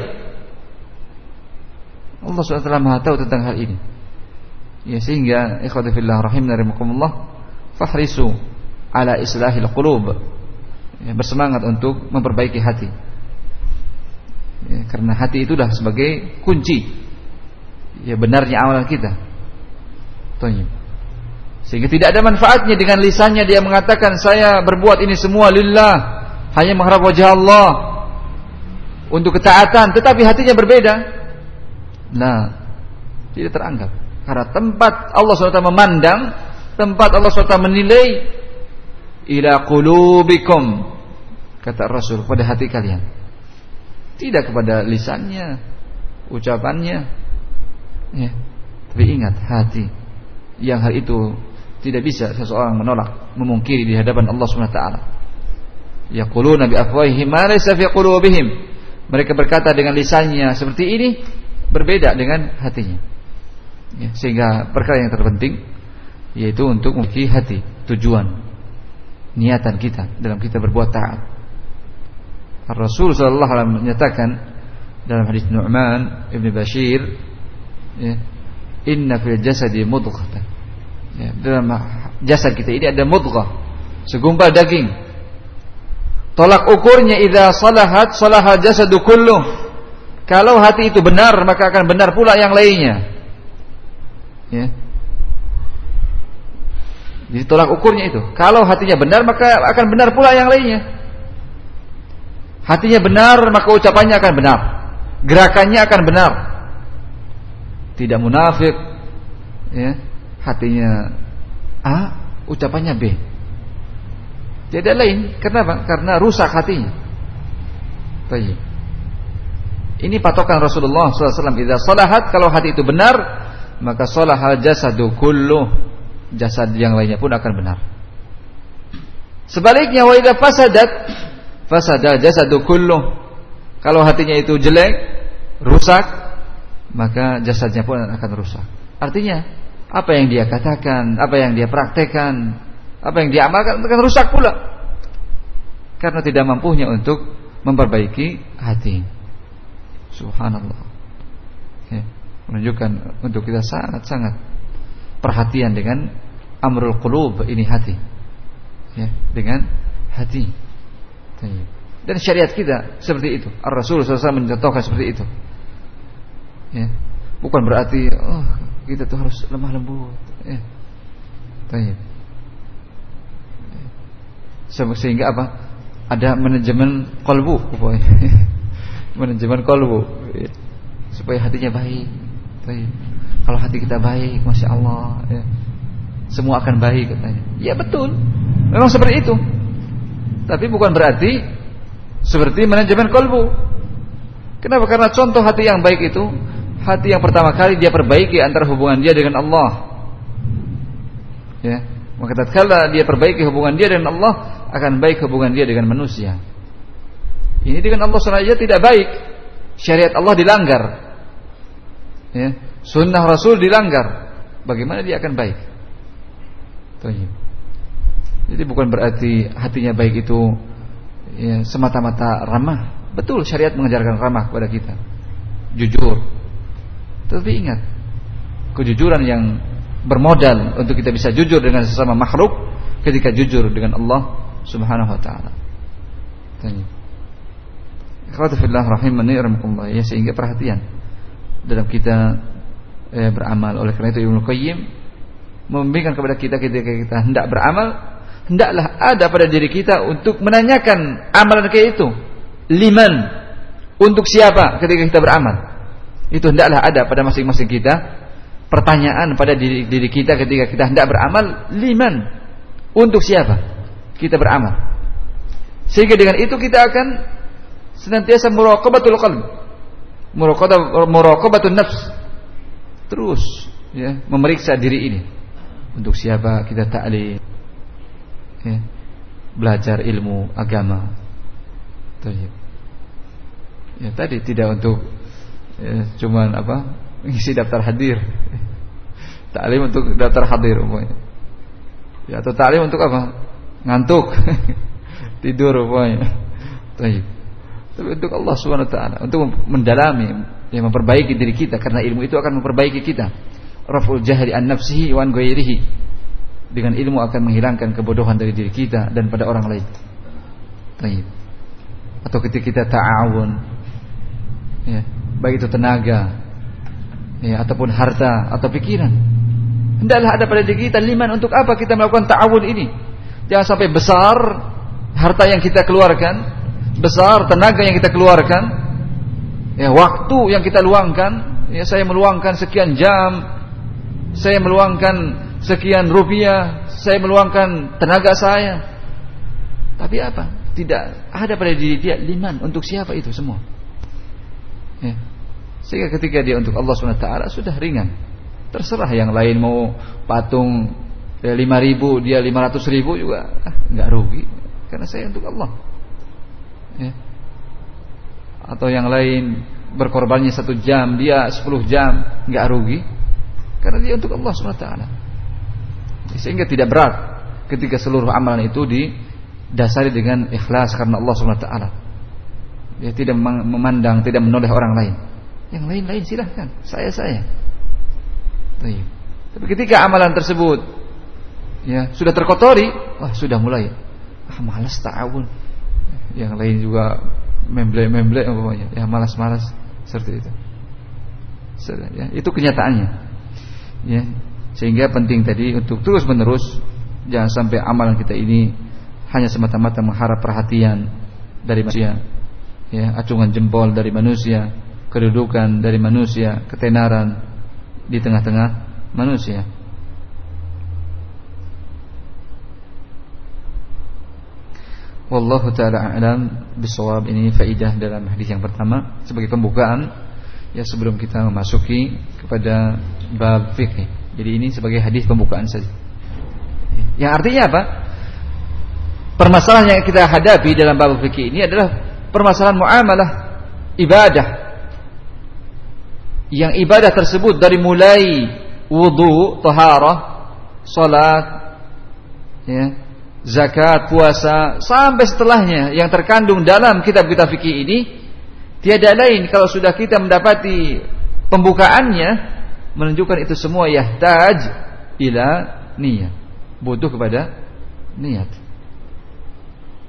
Allah Subhanahu wa taala Maha tahu tentang hal ini. Ya, sehingga ikhwati fillah rahimna rahimakumullah, fahrisu ala islahil qulub. Ya, bersemangat untuk memperbaiki hati. Ya, karena hati itulah sebagai kunci, ya, benarnya amalan kita. Thayyib. Sehingga tidak ada manfaatnya dengan lisannya dia mengatakan saya berbuat ini semua lillah, hanya mengharap wajah Allah untuk ketaatan, tetapi hatinya berbeda. Nah, tidak teranggap. Karena tempat Allah subhanahu wa taala memandang, tempat Allah subhanahu wa taala menilai, ila qulubikum, kata Rasul, pada hati kalian. Tidak kepada lisannya, ucapannya, ya. Tapi ingat, hati, yang hal itu tidak bisa seseorang menolak, memungkiri di hadapan Allah subhanahu wa taala. Yaquluna bi afwahihim ma laysa fi qulubihim. Mereka berkata dengan lisannya seperti ini, berbeda dengan hatinya. Ya, sehingga perkara yang terpenting yaitu untuk memiliki hati, tujuan, niatan kita dalam kita berbuat taat. Rasul sallallahu alaihi wasallam menyatakan dalam hadis Nu'man Ibn Bashir, ya, inna fil jasadi mudghatan. Ya, dalam jasad kita ini ada mudghah, segumpal daging. Tolak ukurnya idza salahat salaha jasadu kulluh. Kalau hati itu benar, maka akan benar pula yang lainnya. Ya. Jadi tolak ukurnya itu, kalau hatinya benar, maka akan benar pula yang lainnya. Hatinya benar, maka ucapannya akan benar, gerakannya akan benar. Tidak munafik, ya. Hatinya A, ucapannya B. Tidak lain. Kenapa? Karena rusak hatinya. Baik. Ini patokan Rasulullah sallallahu alaihi wasallam. Idza salahat, kalau hati itu benar, maka salahal jasadu kulluh, jasad yang lainnya pun akan benar. Sebaliknya, wa idza fasadat fasada jasadu kulluh, kalau hatinya itu jelek, rusak, maka jasadnya pun akan rusak. Artinya, apa yang dia katakan, apa yang dia praktekkan, apa yang dia amalkan akan rusak pula, karena tidak mampunya untuk memperbaiki hati. Subhanallah. Ya, menunjukkan untuk kita sangat-sangat perhatian dengan amrul qulub, ini hati. ya, dengan hati. Dan syariat kita seperti itu. Ar-Rasul sallallahu alaihi wasallam mencontohkan seperti itu. Ya. Bukan berarti oh kita tuh harus lemah lembut. Ya. Baik. Sehingga apa? Ada manajemen qalbu, manajemen qalbu, ya. Supaya hatinya baik. Baik. Kalau hati kita baik, masya Allah, ya. Semua akan baik katanya. Ya betul, memang seperti itu. Tapi bukan berarti seperti manajemen qalbu. Kenapa? Karena contoh hati yang baik itu hati yang pertama kali dia perbaiki antara hubungan dia dengan Allah. Ya, maka tatkala dia perbaiki hubungan dia dengan Allah, akan baik hubungan dia dengan manusia. Ini dengan Allah saja tidak baik. Syariat Allah dilanggar. Ya, sunnah Rasul dilanggar. Bagaimana dia akan baik? Tuh. Jadi bukan berarti hatinya baik itu ya, semata-mata ramah. Betul syariat mengajarkan ramah kepada kita, jujur. Tetapi ingat, kejujuran yang bermodal untuk kita bisa jujur dengan sesama makhluk ketika jujur dengan Allah Subhanahu wa taala. Ikhwati fillah rahimani rahimakumullah, ya, sehingga perhatian dalam kita eh, beramal. Oleh karena itu Ibnu Qayyim membimbingkan kepada kita ketika kita hendak beramal, hendaklah ada pada diri kita untuk menanyakan amalan kayak itu. Liman, untuk siapa ketika kita beramal? Itu hendaklah ada pada masing-masing kita. Pertanyaan pada diri, diri kita ketika kita hendak beramal, liman, untuk siapa kita beramal? Sehingga dengan itu kita akan senantiasa muraqabatul qalb, muraqabah muraqabatun nafs, terus ya, memeriksa diri ini. Untuk siapa kita ta'lim, ya, belajar ilmu agama. Ya, tadi tidak untuk ya, cuman apa, ngisi daftar hadir. Ta'lim untuk daftar hadir umpamanya. Ya, atau ta'lim untuk apa? Ngantuk. Tidur umpamanya. Baik. Tapi untuk Allah Subhanahu wa taala, untuk mendalami, ya, memperbaiki diri kita, karena ilmu itu akan memperbaiki kita. Raf'ul jahli an nafsihi wa an ghairihi. Dengan ilmu akan menghilangkan kebodohan dari diri kita dan pada orang lain. Baik. Atau ketika kita ta'awun, ya, baik itu tenaga, ya, ataupun harta atau pikiran, hendaklah ada pada diri kita liman, untuk apa kita melakukan ta'awun ini. Jangan sampai besar harta yang kita keluarkan, besar tenaga yang kita keluarkan, ya, waktu yang kita luangkan, ya, saya meluangkan sekian jam, saya meluangkan sekian rupiah, saya meluangkan tenaga saya, tapi apa? Tidak ada pada diri dia liman, untuk siapa itu semua, ya. Sehingga ketika dia untuk Allah subhanahu wa taala sudah ringan. Terserah yang lain mau patung lima ribu, dia lima ratus ribu juga ah, nggak rugi, karena saya untuk Allah, ya. Atau yang lain berkorbannya satu jam, dia sepuluh jam, nggak rugi, karena dia untuk Allah subhanahu wa taala. Sehingga tidak berat ketika seluruh amalan itu didasari dengan ikhlas karena Allah subhanahu wa taala. Dia tidak memandang, tidak menoleh orang lain. Yang lain-lain silahkan, saya-saya. Tapi ketika amalan tersebut, ya, sudah terkotori, wah, sudah mulai ah, malas ta'awun. Yang lain juga memble-memble umpamanya, ya, malas-malas seperti itu. Ya, itu kenyataannya. Ya, sehingga penting tadi untuk terus-menerus jangan sampai amalan kita ini hanya semata-mata mengharap perhatian dari manusia, ya, acungan jempol dari manusia, kedudukan dari manusia, ketenaran di tengah-tengah manusia. Wallahu ta'ala a'lam bisawab. Ini faidah dalam hadis yang pertama sebagai pembukaan, ya, sebelum kita memasuki kepada bab fikih. Jadi ini sebagai hadis pembukaan saja. Yang artinya apa? Permasalahan yang kita hadapi dalam bab fikih ini adalah permasalahan muamalah ibadah. Yang ibadah tersebut dari mulai wudu, taharah, salat, ya, zakat, puasa, sampai setelahnya yang terkandung dalam kitab-kitab fikih ini, tiada lain kalau sudah kita mendapati pembukaannya menunjukkan itu semua yahtaj ila niyat, butuh kepada niat.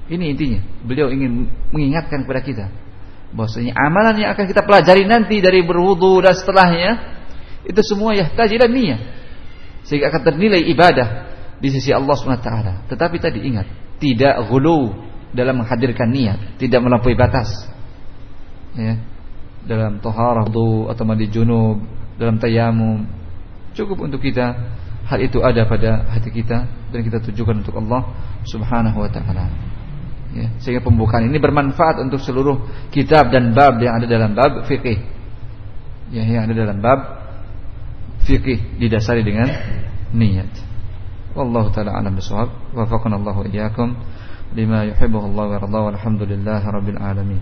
Ini intinya. Beliau ingin mengingatkan kepada kita bahwasanya amalan yang akan kita pelajari nanti dari berwudu dan setelahnya itu semua yahtaju ila niyyah, sehingga akan ternilai ibadah di sisi Allah Subhanahu wa taala. Tetapi tadi ingat, tidak ghulu dalam menghadirkan niat, tidak melampaui batas. Ya. Dalam taharah wudu atau mandi junub, dalam tayamum, cukup untuk kita hal itu ada pada hati kita dan kita tujukan untuk Allah Subhanahu wa taala. Ya, sehingga pembukaan ini bermanfaat untuk seluruh kitab dan bab yang ada dalam bab fikih. Ya, yang ada dalam bab fikih didasari dengan niat. Wallahu taala alam bisawab. Wafaqana Allahu iyyakum lima yuhibbu Allah wa yarda. Walhamdulillahi rabbil alamin.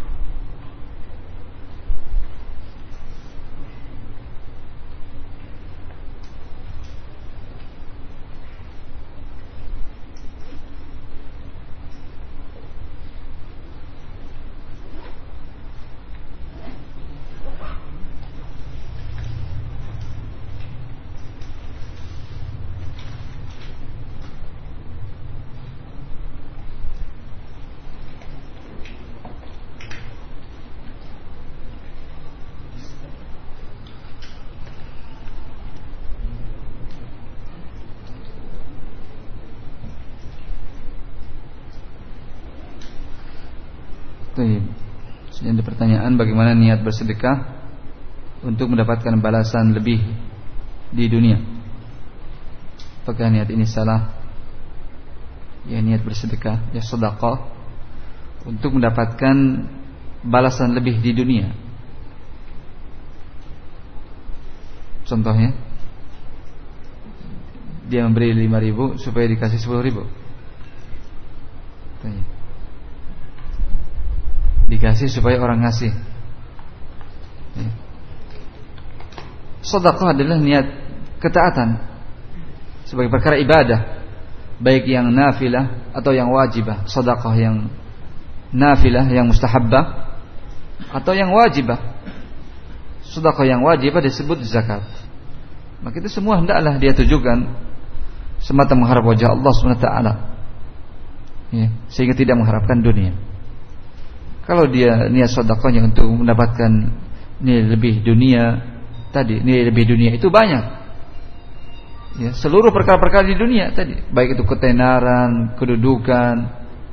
Ada pertanyaan, bagaimana niat bersedekah untuk mendapatkan balasan lebih di dunia? Apakah niat ini salah? Ya, niat bersedekah, ya sedekah untuk mendapatkan balasan lebih di dunia. Contohnya, dia memberi lima ribu supaya dikasih sepuluh ribu. Tanya. Dikasih supaya orang ngasih. Ya. Sedekah adalah niat ketaatan sebagai perkara ibadah, baik yang nafilah atau yang wajibah. Sedekah yang nafilah, yang mustahabbah, atau yang wajibah. Sedekah yang wajibah disebut zakat. Maka itu semua hendaklah dia tujukan semata mengharap wajah Allah Subhanahu wa taala. Ya, sehingga tidak mengharapkan dunia. Kalau dia niat sedekahnya untuk mendapatkan nilai lebih dunia, tadi nilai lebih dunia itu banyak. Ya, seluruh perkara-perkara di dunia tadi, baik itu ketenaran, kedudukan,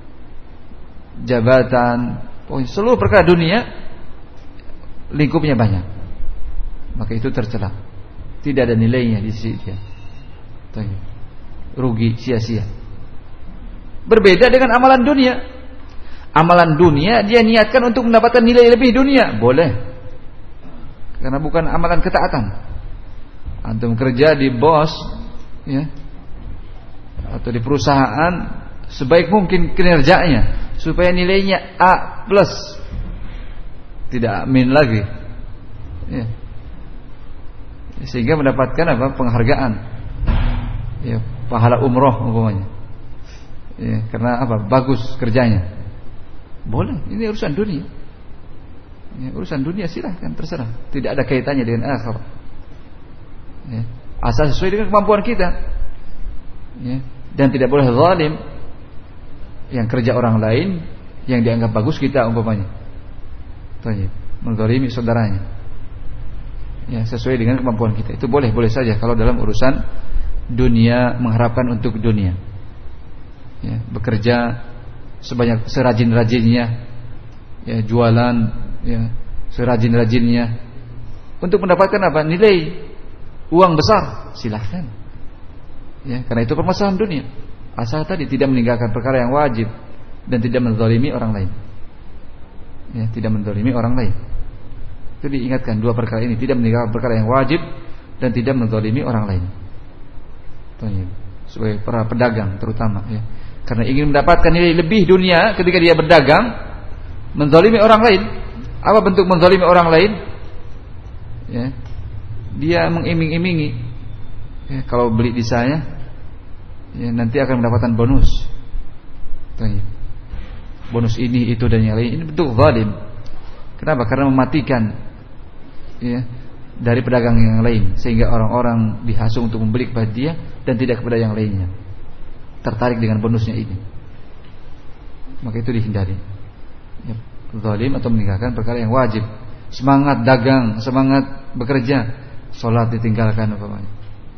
jabatan, pokoknya seluruh perkara dunia lingkupnya banyak. Maka itu tercela. Tidak ada nilainya di sisi dia. Tanya. Rugi, sia-sia. Berbeda dengan amalan dunia. Amalan dunia dia niatkan untuk mendapatkan nilai lebih dunia, boleh. Karena bukan amalan ketaatan. Antum kerja di bos, ya, atau di perusahaan, sebaik mungkin kinerjanya supaya nilainya A plus, tidak min lagi, ya. Sehingga mendapatkan apa? Penghargaan, ya, pahala umroh umpamanya, ya, karena apa? Bagus kerjanya. Boleh, ini urusan dunia. Ya, urusan dunia silahkan, terserah. Tidak ada kaitannya dengan akhirat. Ya, asal sesuai dengan kemampuan kita. Ya, dan tidak boleh zalim. Yang kerja orang lain yang dianggap bagus kita umpamanya. Tanya, menzalimi saudaranya. Ya, sesuai dengan kemampuan kita. Itu boleh, boleh saja kalau dalam urusan dunia, mengharapkan untuk dunia. Ya, bekerja sebanyak serajin-rajinnya, ya, jualan, ya, serajin-rajinnya untuk mendapatkan apa? Nilai uang besar, silahkan. Ya, karena itu permasalahan dunia. Asal tadi tidak meninggalkan perkara yang wajib dan tidak menzalimi orang lain. Ya, tidak menzalimi orang lain. Itu diingatkan dua perkara ini, tidak meninggalkan perkara yang wajib dan tidak menzalimi orang lain. Tanya, sebagai para pedagang terutama, ya. Karena ingin mendapatkan nilai lebih dunia ketika dia berdagang, menzalimi orang lain. Apa bentuk menzalimi orang lain? Ya, dia mengiming-imingi, ya, kalau beli di saya, ya, nanti akan mendapatkan bonus. Tanya, bonus ini, itu dan yang lain. Ini bentuk zalim. Kenapa? Karena mematikan, ya, dari pedagang yang lain, sehingga orang-orang dihasung untuk membeli kepada dia dan tidak kepada yang lainnya. Tertarik dengan bonusnya ini. maka itu dihindari. Ya, zalim atau meninggalkan perkara yang wajib. Semangat dagang, semangat bekerja, salat ditinggalkan umpamanya.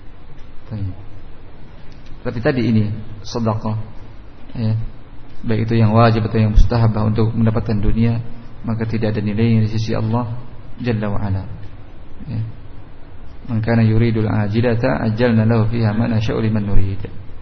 Tapi tadi ini sedekah, ya, baik itu yang wajib atau yang mustahabah untuk mendapatkan dunia, maka tidak ada nilainya di sisi Allah Jalla wa Ala. Ya. Man kana yuridul ajilata ajjalna lahu fiha ma nasha'u liman nurid.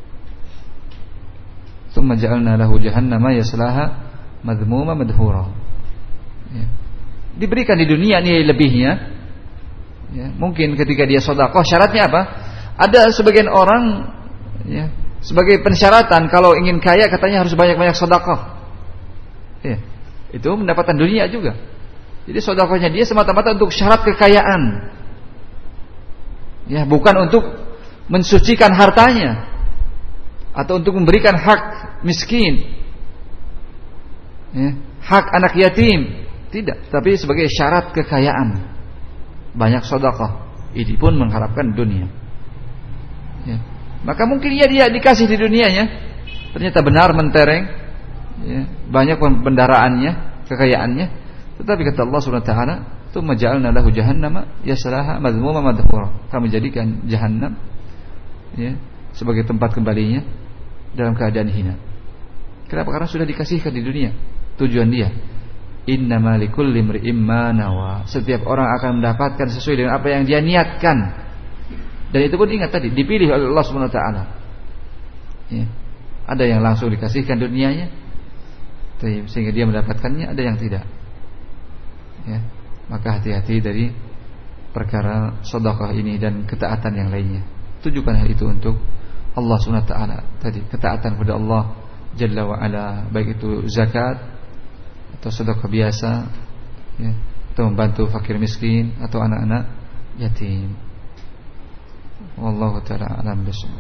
Tsumma ja'alna lahu jahannama yaslaha madhmuma madhura. Ya. Diberikan di dunia nilai lebihnya. Ya, mungkin ketika dia sedekah syaratnya apa? Ada sebagian orang, ya, sebagai persyaratan kalau ingin kaya katanya harus banyak-banyak sedekah. Ya, itu mendapatkan dunia juga. Jadi sedekahnya dia semata-mata untuk syarat kekayaan. Ya, bukan untuk mensucikan hartanya atau untuk memberikan hak miskin, ya, hak anak yatim, tidak. Tapi sebagai syarat kekayaan, banyak sedekah. Ini pun mengharapkan dunia. Ya. Maka mungkin ya dia dikasih di dunianya, ternyata benar mentereng, ya, banyak pendaraannya, kekayaannya. Tetapi kata Allah Subhanahu wa taala, "Tsumma ja'alna lahu jahannama yaslaha madhmuma madhura." Kami jadikan jahannam, ya, sebagai tempat kembalinya dalam keadaan hina. Kenapa? Karena sudah dikasihkan di dunia. Tujuan dia, innama likulli imri'in ma nawa. Setiap orang akan mendapatkan sesuai dengan apa yang dia niatkan. Dan itu pun ingat tadi dipilih oleh Allah Subhanahu wa taala. Ya. Ada yang langsung dikasihkan dunianya, sehingga dia mendapatkannya, ada yang tidak. Ya. Maka hati-hati dari perkara sedekah ini dan ketaatan yang lainnya. Tujukan hal itu untuk Allah Subhanahu wa taala. Tadi ketaatan kepada Allah Jalla wa Ala, baik itu zakat atau sedekah biasa, ya, atau membantu fakir miskin atau anak-anak yatim. Wallahu ta'ala alam bisawab.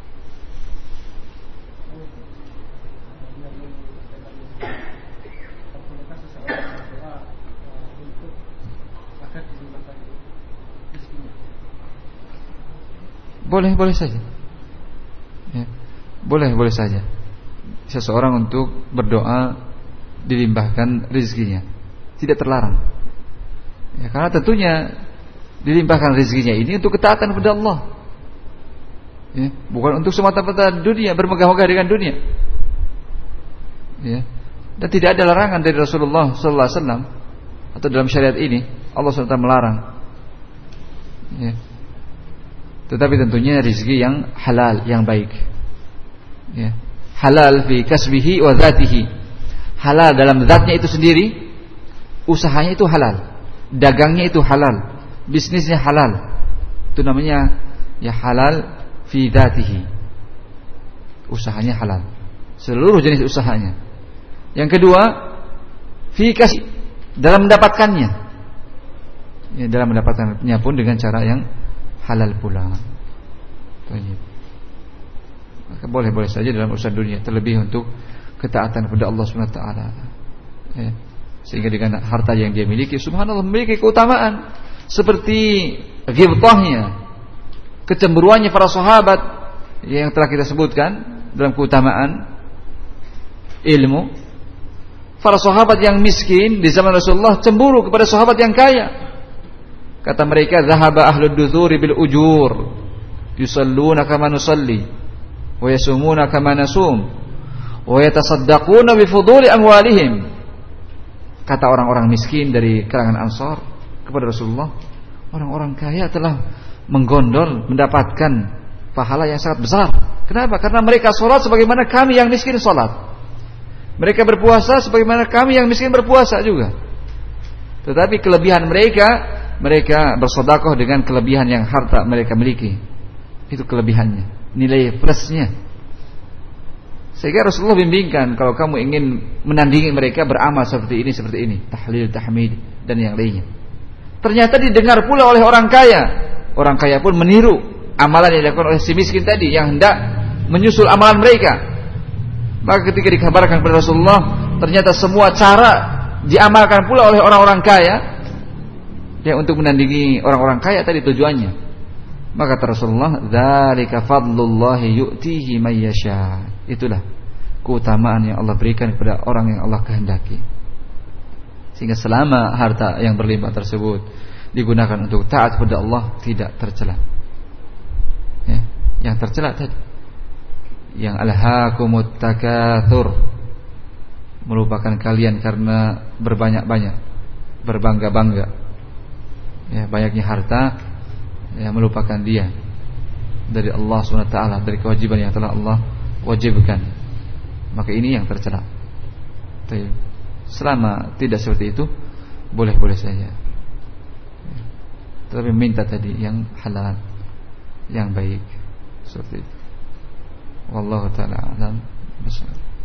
Boleh, boleh saja. Ya. Boleh, boleh saja. Seseorang untuk berdoa dilimpahkan rezekinya, tidak terlarang. Ya, karena tentunya dilimpahkan rezekinya ini untuk ketaatan kepada Allah. Ya, bukan untuk semata-mata dunia, bermegah-megah dengan dunia. Ya. Dan tidak ada larangan dari Rasulullah sallallahu alaihi wasallam atau dalam syariat ini Allah subhanahu wa taala melarang. Ya. Tetapi tentunya rezeki yang halal, yang baik. Ya. Halal fi kasbihi wa dzatihi. Halal dalam zatnya itu sendiri, usahanya itu halal, dagangnya itu halal, bisnisnya halal. Itu namanya ya halal fi dzatihi. Usahanya halal, seluruh jenis usahanya. Yang kedua, fi kasbi, dalam mendapatkannya. Ya, dalam mendapatkannya pun dengan cara yang halal pula. Baik. Maka boleh-boleh saja dalam urusan dunia, terlebih untuk ketaatan kepada Allah Subhanahu wa taala. Ya. Sehingga dengan harta yang dia miliki, subhanallah, memiliki keutamaan seperti ghibtahnya, kecemburuannya para sahabat yang telah kita sebutkan dalam keutamaan ilmu. Para sahabat yang miskin di zaman Rasulullah cemburu kepada sahabat yang kaya. Kata mereka, "Zahaba ahlud duthuri bil ujur, yusalluna kama nusalli, wa yasumuna kama nasum, wa yatasaddaquna bi fuduli amwalihim." Kata orang-orang miskin dari kalangan Ansar kepada Rasulullah, orang-orang kaya telah menggondol, mendapatkan pahala yang sangat besar. Kenapa? Karena mereka sholat sebagaimana kami yang miskin sholat. Mereka berpuasa sebagaimana kami yang miskin berpuasa juga. Tetapi kelebihan mereka, mereka bersedekah dengan kelebihan yang harta mereka miliki. Itu kelebihannya, nilai plusnya. Sehingga Rasulullah bimbingkan, kalau kamu ingin menandingi mereka, beramal seperti ini, seperti ini, tahlil, tahmid dan yang lainnya. Ternyata didengar pula oleh orang kaya. Orang kaya pun meniru amalan yang dilakukan oleh si miskin tadi, yang hendak menyusul amalan mereka. Maka ketika dikabarkan kepada Rasulullah, ternyata semua cara diamalkan pula oleh orang-orang kaya, ya, untuk menandingi orang-orang kaya tadi tujuannya. Maka kata Rasulullah, "Dzalika fadlullahi yu'tihi may yasha." Itulah keutamaan yang Allah berikan kepada orang yang Allah kehendaki. Sehingga selama harta yang berlimpah tersebut digunakan untuk taat kepada Allah, tidak tercela. Ya, yang tercela tadi yang alhaakumut takatsur, melupakan kalian karena berbanyak-banyak, berbangga-bangga. Ya, banyaknya harta, ya, melupakan dia dari Allah subhanahu wa taala, dari kewajiban yang telah Allah wajibkan. Maka ini yang tercela. Selama tidak seperti itu, boleh-boleh saja. Tetapi minta tadi yang halal, yang baik, seperti itu. Wallahu taala alam.